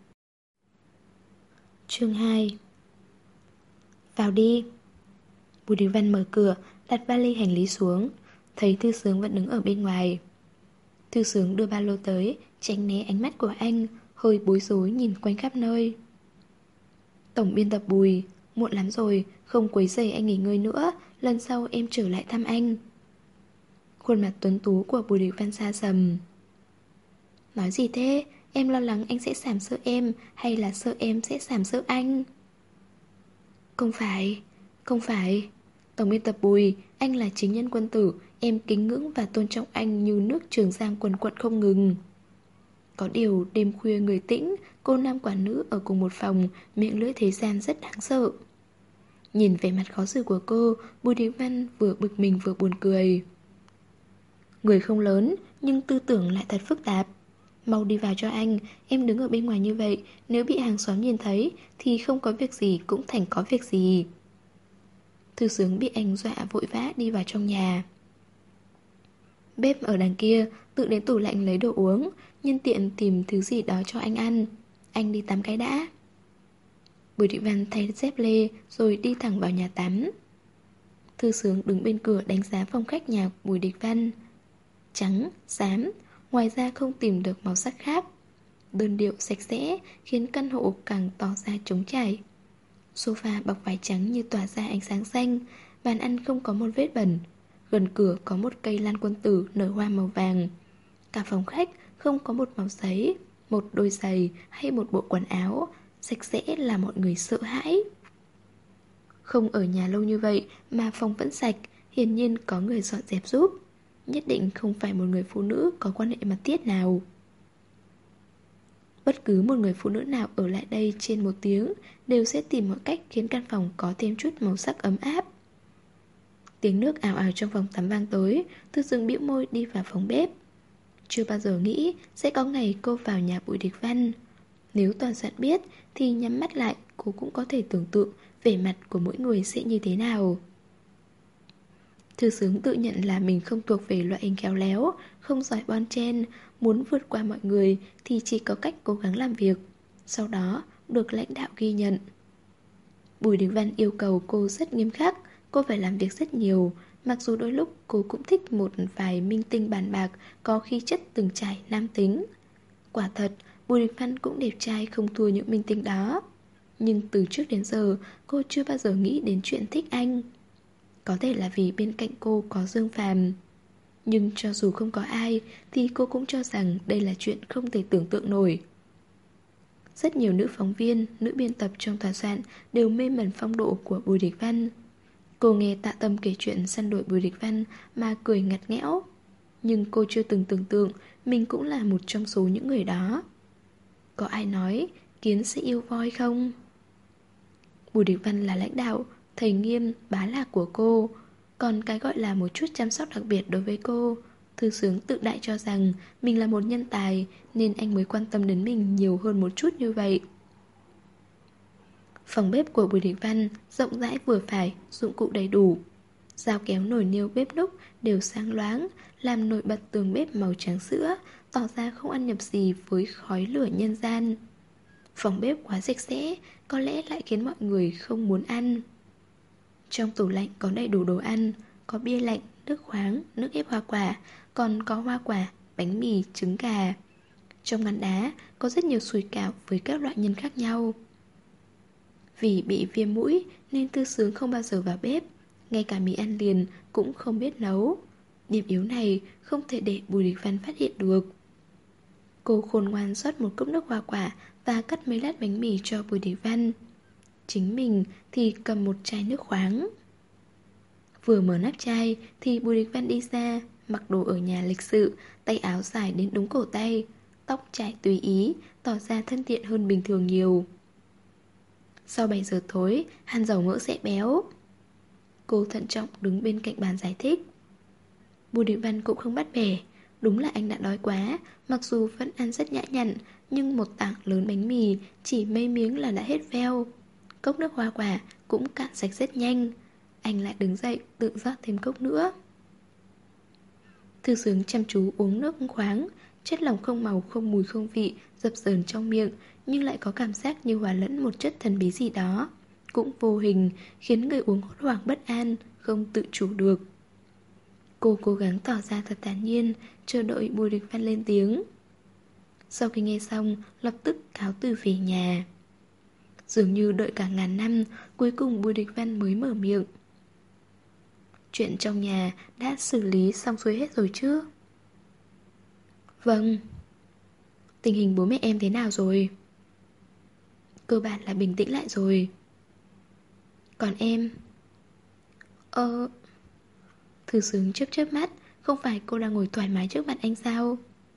S1: Chương hai. Vào đi. Bùi Địch Văn mở cửa, đặt vali hành lý xuống. Thấy Thư Sướng vẫn đứng ở bên ngoài. Thư Sướng đưa ba lô tới, tránh né ánh mắt của anh, hơi bối rối nhìn quanh khắp nơi. Tổng biên tập Bùi, muộn lắm rồi, không quấy rầy anh nghỉ ngơi nữa, lần sau em trở lại thăm anh. Khuôn mặt tuấn tú của Bùi Địch Văn xa sầm. Nói gì thế? Em lo lắng anh sẽ sàm sỡ em, hay là sợ em sẽ sàm sỡ anh? Không phải, không phải. Tổng biên tập Bùi, anh là chính nhân quân tử, em kính ngưỡng và tôn trọng anh như nước Trường Giang quần quận không ngừng. Có điều đêm khuya người tĩnh, cô nam quả nữ ở cùng một phòng, miệng lưỡi thế gian rất đáng sợ. Nhìn vẻ mặt khó xử của cô, Bùi Địch Văn vừa bực mình vừa buồn cười. Người không lớn, nhưng tư tưởng lại thật phức tạp. Mau đi vào cho anh, em đứng ở bên ngoài như vậy, nếu bị hàng xóm nhìn thấy thì không có việc gì cũng thành có việc gì. Thư Sướng bị anh dọa vội vã đi vào trong nhà. Bếp ở đằng kia, tự đến tủ lạnh lấy đồ uống, nhân tiện tìm thứ gì đó cho anh ăn. Anh đi tắm cái đã. Bùi Địch Văn thay dép lê rồi đi thẳng vào nhà tắm. Thư Sướng đứng bên cửa đánh giá phong cách nhà Bùi Địch Văn. Trắng, xám, ngoài ra không tìm được màu sắc khác. Đơn điệu sạch sẽ khiến căn hộ càng tỏ ra trống trải. Sofa bọc vải trắng như tỏa ra ánh sáng xanh. Bàn ăn không có một vết bẩn. Gần cửa có một cây lan quân tử nở hoa màu vàng. Cả phòng khách không có một màu giấy, một đôi giày hay một bộ quần áo. Sạch sẽ là mọi người sợ hãi. Không ở nhà lâu như vậy mà phòng vẫn sạch, hiển nhiên có người dọn dẹp giúp. Nhất định không phải một người phụ nữ có quan hệ mật thiết nào. Bất cứ một người phụ nữ nào ở lại đây trên một tiếng đều sẽ tìm mọi cách khiến căn phòng có thêm chút màu sắc ấm áp. Tiếng nước ào ào trong phòng tắm vang tới, Thư Sướng bĩu môi đi vào phòng bếp. Chưa bao giờ nghĩ sẽ có ngày cô vào nhà Bùi Địch Văn. Nếu toàn soạn biết thì nhắm mắt lại cô cũng có thể tưởng tượng vẻ mặt của mỗi người sẽ như thế nào. Thư Sướng tự nhận là mình không thuộc về loại hình khéo léo, không giỏi bon chen, muốn vượt qua mọi người thì chỉ có cách cố gắng làm việc, sau đó được lãnh đạo ghi nhận. Bùi Địch Văn yêu cầu cô rất nghiêm khắc, cô phải làm việc rất nhiều, mặc dù đôi lúc cô cũng thích một vài minh tinh bàn bạc có khí chất từng trải nam tính. Quả thật, Bùi Địch Văn cũng đẹp trai không thua những minh tinh đó. Nhưng từ trước đến giờ cô chưa bao giờ nghĩ đến chuyện thích anh. Có thể là vì bên cạnh cô có Dương Phàm. Nhưng cho dù không có ai thì cô cũng cho rằng đây là chuyện không thể tưởng tượng nổi. Rất nhiều nữ phóng viên, nữ biên tập trong tòa soạn đều mê mẩn phong độ của Bùi Địch Văn. Cô nghe Tạ Tâm kể chuyện săn đuổi Bùi Địch Văn mà cười ngặt nghẽo. Nhưng cô chưa từng tưởng tượng mình cũng là một trong số những người đó. Có ai nói kiến sẽ yêu voi không? Bùi Địch Văn là lãnh đạo, thầy nghiêm, bá lạc của cô. Còn cái gọi là một chút chăm sóc đặc biệt đối với cô, Thư Sướng tự đại cho rằng mình là một nhân tài, nên anh mới quan tâm đến mình nhiều hơn một chút như vậy. Phòng bếp của Bùi Địch Văn rộng rãi vừa phải, dụng cụ đầy đủ. Dao kéo, nồi niêu, bếp núc đều sáng loáng, làm nổi bật tường bếp màu trắng sữa, tỏ ra không ăn nhập gì với khói lửa nhân gian. Phòng bếp quá sạch sẽ, có lẽ lại khiến mọi người không muốn ăn. Trong tủ lạnh có đầy đủ đồ ăn, có bia lạnh, nước khoáng, nước ép hoa quả, còn có hoa quả, bánh mì, trứng gà. Trong ngăn đá có rất nhiều sủi cảo với các loại nhân khác nhau. Vì bị viêm mũi nên Tư Sướng không bao giờ vào bếp, ngay cả mì ăn liền cũng không biết nấu. Điểm yếu này không thể để Bùi Địch Văn phát hiện được. Cô khôn ngoan rót một cốc nước hoa quả và cắt mấy lát bánh mì cho Bùi Địch Văn. Chính mình thì cầm một chai nước khoáng. Vừa mở nắp chai thì Bùi Địch Văn đi ra, mặc đồ ở nhà lịch sự, tay áo dài đến đúng cổ tay, tóc chải tùy ý, tỏ ra thân thiện hơn bình thường nhiều. Sau bảy giờ tối, han dầu mỡ sẽ béo. Cô thận trọng đứng bên cạnh bàn giải thích. Bùi Địch Văn cũng không bắt bẻ. Đúng là anh đã đói quá, mặc dù vẫn ăn rất nhã nhặn, nhưng một tảng lớn bánh mì chỉ mấy miếng là đã hết veo. Cốc nước hoa quả cũng cạn sạch rất nhanh. Anh lại đứng dậy tự rót thêm cốc nữa. Thư Sướng chăm chú uống nước khoáng, chất lỏng không màu, không mùi, không vị, dập dờn trong miệng, nhưng lại có cảm giác như hòa lẫn một chất thần bí gì đó, cũng vô hình, khiến người uống hốt hoảng bất an, không tự chủ được. Cô cố gắng tỏ ra thật thản nhiên, chờ đợi Bùi Địch Văn lên tiếng. Sau khi nghe xong, lập tức cáo từ về nhà. Dường như đợi cả ngàn năm, cuối cùng Bùi Địch Văn mới mở miệng. Chuyện trong nhà đã xử lý xong xuôi hết rồi chứ? Vâng. Tình hình bố mẹ em thế nào rồi? Cơ bản là bình tĩnh lại rồi. Còn em? Ờ... Thư Sướng chớp chớp mắt. Không phải cô đang ngồi thoải mái trước mặt anh sao?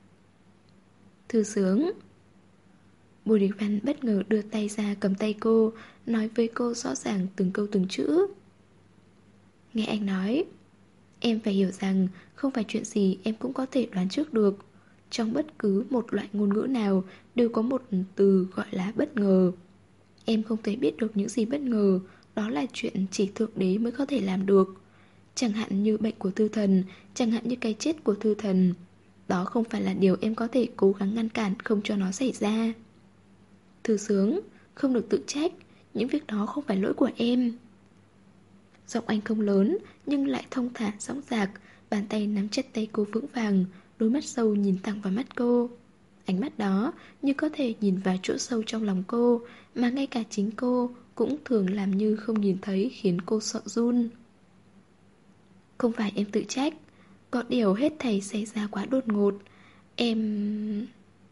S1: Thư Sướng. Bùi Địch Văn bất ngờ đưa tay ra cầm tay cô, nói với cô rõ ràng từng câu từng chữ. Nghe anh nói, em phải hiểu rằng không phải chuyện gì em cũng có thể đoán trước được. Trong bất cứ một loại ngôn ngữ nào đều có một từ gọi là bất ngờ. Em không thể biết được những gì bất ngờ, đó là chuyện chỉ thượng đế mới có thể làm được. Chẳng hạn như bệnh của Thư Thần, chẳng hạn như cái chết của Thư Thần. Đó không phải là điều em có thể cố gắng ngăn cản không cho nó xảy ra. Thư Sướng, không được tự trách, những việc đó không phải lỗi của em. Giọng anh không lớn nhưng lại thông thả dõng dạc, bàn tay nắm chặt tay cô vững vàng, đôi mắt sâu nhìn thẳng vào mắt cô. Ánh mắt đó như có thể nhìn vào chỗ sâu trong lòng cô, mà ngay cả chính cô cũng thường làm như không nhìn thấy, khiến cô sợ run. Không phải em tự trách, có điều hết thảy xảy ra quá đột ngột. Em...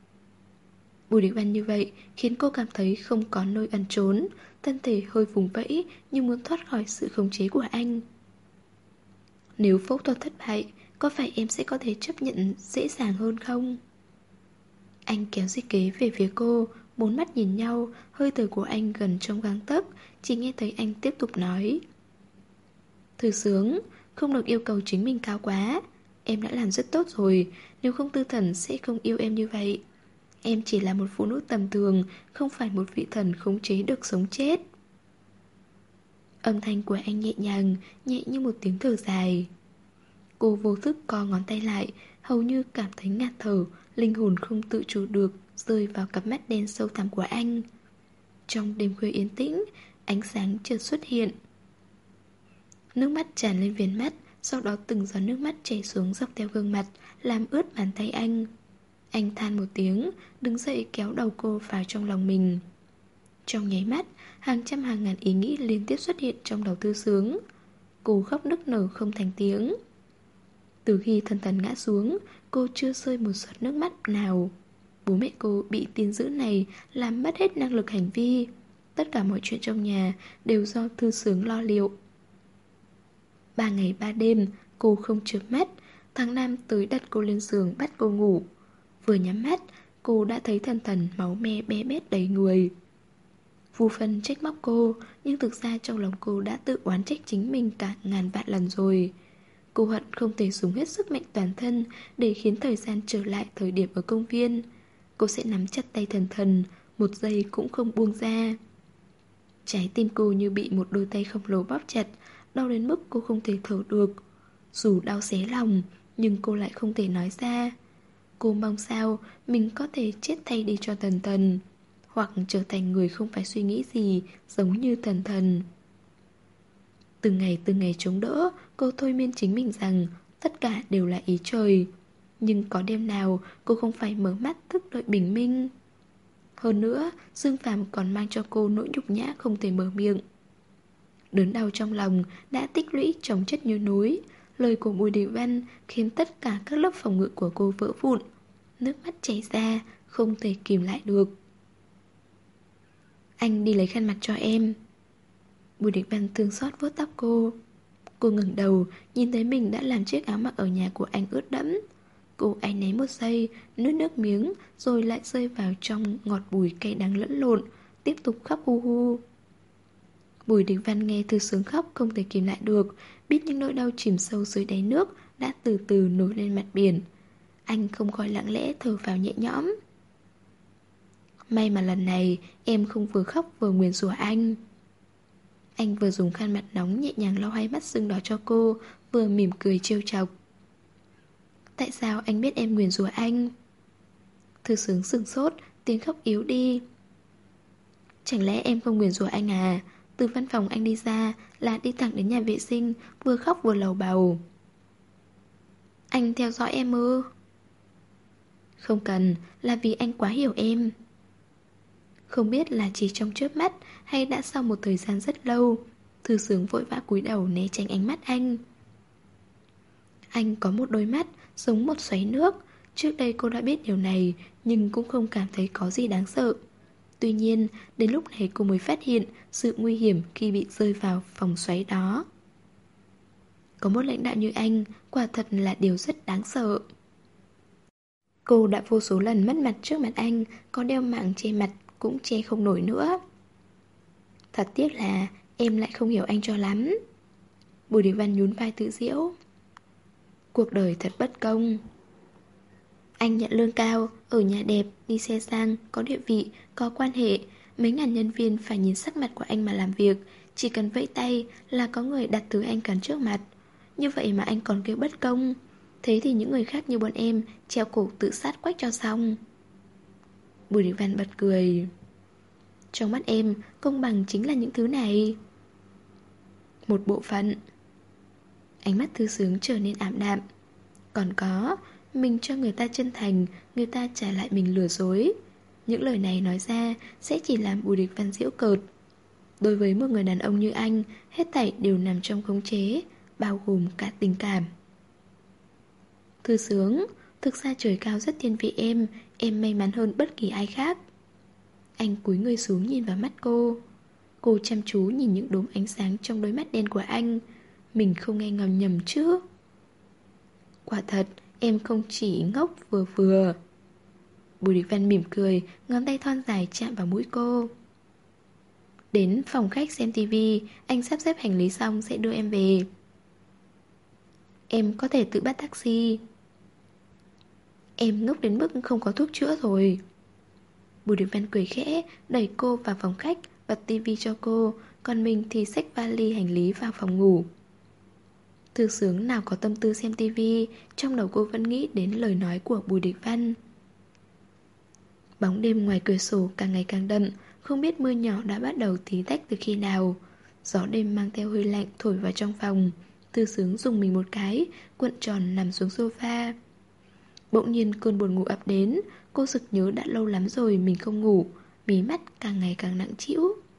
S1: Bùi Địch Văn như vậy khiến cô cảm thấy không có nơi ẩn trốn, thân thể hơi vùng vẫy như muốn thoát khỏi sự khống chế của anh. Nếu phẫu thuật thất bại, có phải em sẽ có thể chấp nhận dễ dàng hơn không? Anh kéo dây kế về phía cô, bốn mắt nhìn nhau, hơi thở của anh gần trong gang tấc, chỉ nghe thấy anh tiếp tục nói. Thư Sướng, không được yêu cầu chính mình cao quá. Em đã làm rất tốt rồi, nếu không Tư Thần sẽ không yêu em như vậy. Em chỉ là một phụ nữ tầm thường, không phải một vị thần khống chế được sống chết. Âm thanh của anh nhẹ nhàng, nhẹ như một tiếng thở dài. Cô vô thức co ngón tay lại, hầu như cảm thấy ngạt thở, linh hồn không tự chủ được rơi vào cặp mắt đen sâu thẳm của anh. Trong đêm khuya yên tĩnh, ánh sáng chợt xuất hiện. Nước mắt tràn lên viền mắt, sau đó từng giọt nước mắt chảy xuống dọc theo gương mặt, làm ướt bàn tay anh. Anh than một tiếng, đứng dậy kéo đầu cô vào trong lòng mình. Trong nháy mắt, hàng trăm hàng ngàn ý nghĩ liên tiếp xuất hiện trong đầu Thư Sướng. Cô khóc nức nở không thành tiếng. Từ khi thân thần ngã xuống, cô chưa rơi một giọt nước mắt nào. Bố mẹ cô bị tin dữ này làm mất hết năng lực hành vi. Tất cả mọi chuyện trong nhà đều do Thư Sướng lo liệu. Ba ngày ba đêm, cô không chợp mắt. Thằng Nam tới đặt cô lên giường bắt cô ngủ. Vừa nhắm mắt, cô đã thấy thần thần máu me bé bét đầy người. Vu Phân trách móc cô, nhưng thực ra trong lòng cô đã tự oán trách chính mình cả ngàn vạn lần rồi. Cô hận không thể dùng hết sức mạnh toàn thân để khiến thời gian trở lại thời điểm ở công viên. Cô sẽ nắm chặt tay thần thần, một giây cũng không buông ra. Trái tim cô như bị một đôi tay khổng lồ bóp chặt, đau đến mức cô không thể thở được. Dù đau xé lòng, nhưng cô lại không thể nói ra. Cô mong sao mình có thể chết thay đi cho thần thần, hoặc trở thành người không phải suy nghĩ gì, giống như thần thần. Từng ngày từng ngày chống đỡ, cô thôi miên chính mình rằng tất cả đều là ý trời. Nhưng có đêm nào cô không phải mở mắt thức đợi bình minh. Hơn nữa, Dương Phàm còn mang cho cô nỗi nhục nhã không thể mở miệng. Đớn đau trong lòng đã tích lũy chồng chất như núi. Lời của Bùi Đình Văn khiến tất cả các lớp phòng ngự của cô vỡ vụn. Nước mắt chảy ra, không thể kìm lại được. Anh đi lấy khăn mặt cho em. Bùi Đình Văn thương xót vuốt tóc cô. Cô ngẩng đầu, nhìn thấy mình đã làm chiếc áo mặc ở nhà của anh ướt đẫm. Cô áy náy một giây, nuốt nước miếng, rồi lại rơi vào trong ngọt bùi cay đắng lẫn lộn, tiếp tục khóc hu hu. Bùi Đình Văn nghe Thư Sướng khóc không thể kìm lại được, biết những nỗi đau chìm sâu dưới đáy nước đã từ từ nổi lên mặt biển. Anh không khỏi lặng lẽ thở vào nhẹ nhõm. May mà lần này em không vừa khóc vừa nguyền rủa anh. Anh vừa dùng khăn mặt nóng nhẹ nhàng lau hai mắt sưng đỏ cho cô, vừa mỉm cười trêu chọc. Tại sao anh biết em nguyền rủa anh? Thư Sướng sửng sốt, tiếng khóc yếu đi. Chẳng lẽ em không nguyền rủa anh à? Từ văn phòng anh đi ra là đi thẳng đến nhà vệ sinh, vừa khóc vừa lầu bầu. Anh theo dõi em ư? Không cần, là vì anh quá hiểu em. Không biết là chỉ trong chớp mắt hay đã sau một thời gian rất lâu, Thư Sướng vội vã cúi đầu né tránh ánh mắt anh. Anh có một đôi mắt giống một xoáy nước. Trước đây cô đã biết điều này, nhưng cũng không cảm thấy có gì đáng sợ. Tuy nhiên, đến lúc này cô mới phát hiện sự nguy hiểm khi bị rơi vào vòng xoáy đó. Có một lãnh đạo như anh, quả thật là điều rất đáng sợ. Cô đã vô số lần mất mặt trước mặt anh, có đeo mạng che mặt cũng che không nổi nữa. Thật tiếc là em lại không hiểu anh cho lắm. Bùi Đình Văn nhún vai tự giễu. Cuộc đời thật bất công. Anh nhận lương cao, ở nhà đẹp, đi xe sang, có địa vị, có quan hệ. Mấy ngàn nhân viên phải nhìn sắc mặt của anh mà làm việc. Chỉ cần vẫy tay là có người đặt thứ anh cần trước mặt. Như vậy mà anh còn kêu bất công. Thế thì những người khác như bọn em treo cổ tự sát quách cho xong. Bùi Đình Văn bật cười. Trong mắt em, công bằng chính là những thứ này. Một bộ phận. Ánh mắt Thư Sướng trở nên ảm đạm. Còn có, mình cho người ta chân thành, người ta trả lại mình lừa dối. Những lời này nói ra sẽ chỉ làm Bùi Đình Văn giễu cợt. Đối với một người đàn ông như anh, hết thảy đều nằm trong khống chế, bao gồm cả tình cảm. Thư Sướng, thực ra trời cao rất thiên vị em, em may mắn hơn bất kỳ ai khác. Anh cúi người xuống nhìn vào mắt cô. Cô chăm chú nhìn những đốm ánh sáng trong đôi mắt đen của anh. Mình không nghe ngầm nhầm chứ. Quả thật, em không chỉ ngốc vừa vừa. Bùi Đình Văn mỉm cười, ngón tay thon dài chạm vào mũi cô. Đến phòng khách xem tivi, anh sắp xếp hành lý xong sẽ đưa em về. Em có thể tự bắt taxi. Em ngốc đến mức không có thuốc chữa rồi. Bùi Đình Văn cười khẽ, đẩy cô vào phòng khách, bật tivi cho cô, còn mình thì xách vali hành lý vào phòng ngủ. Thư Sướng nào có tâm tư xem tivi, trong đầu cô vẫn nghĩ đến lời nói của Bùi Đình Văn. Bóng đêm ngoài cửa sổ càng ngày càng đậm, không biết mưa nhỏ đã bắt đầu tí tách từ khi nào. Gió đêm mang theo hơi lạnh thổi vào trong phòng. Thư Sướng dùng mình một cái, cuộn tròn nằm xuống sofa. Bỗng nhiên cơn buồn ngủ ập đến. Cô sực nhớ đã lâu lắm rồi mình không ngủ. Mí mắt càng ngày càng nặng trĩu.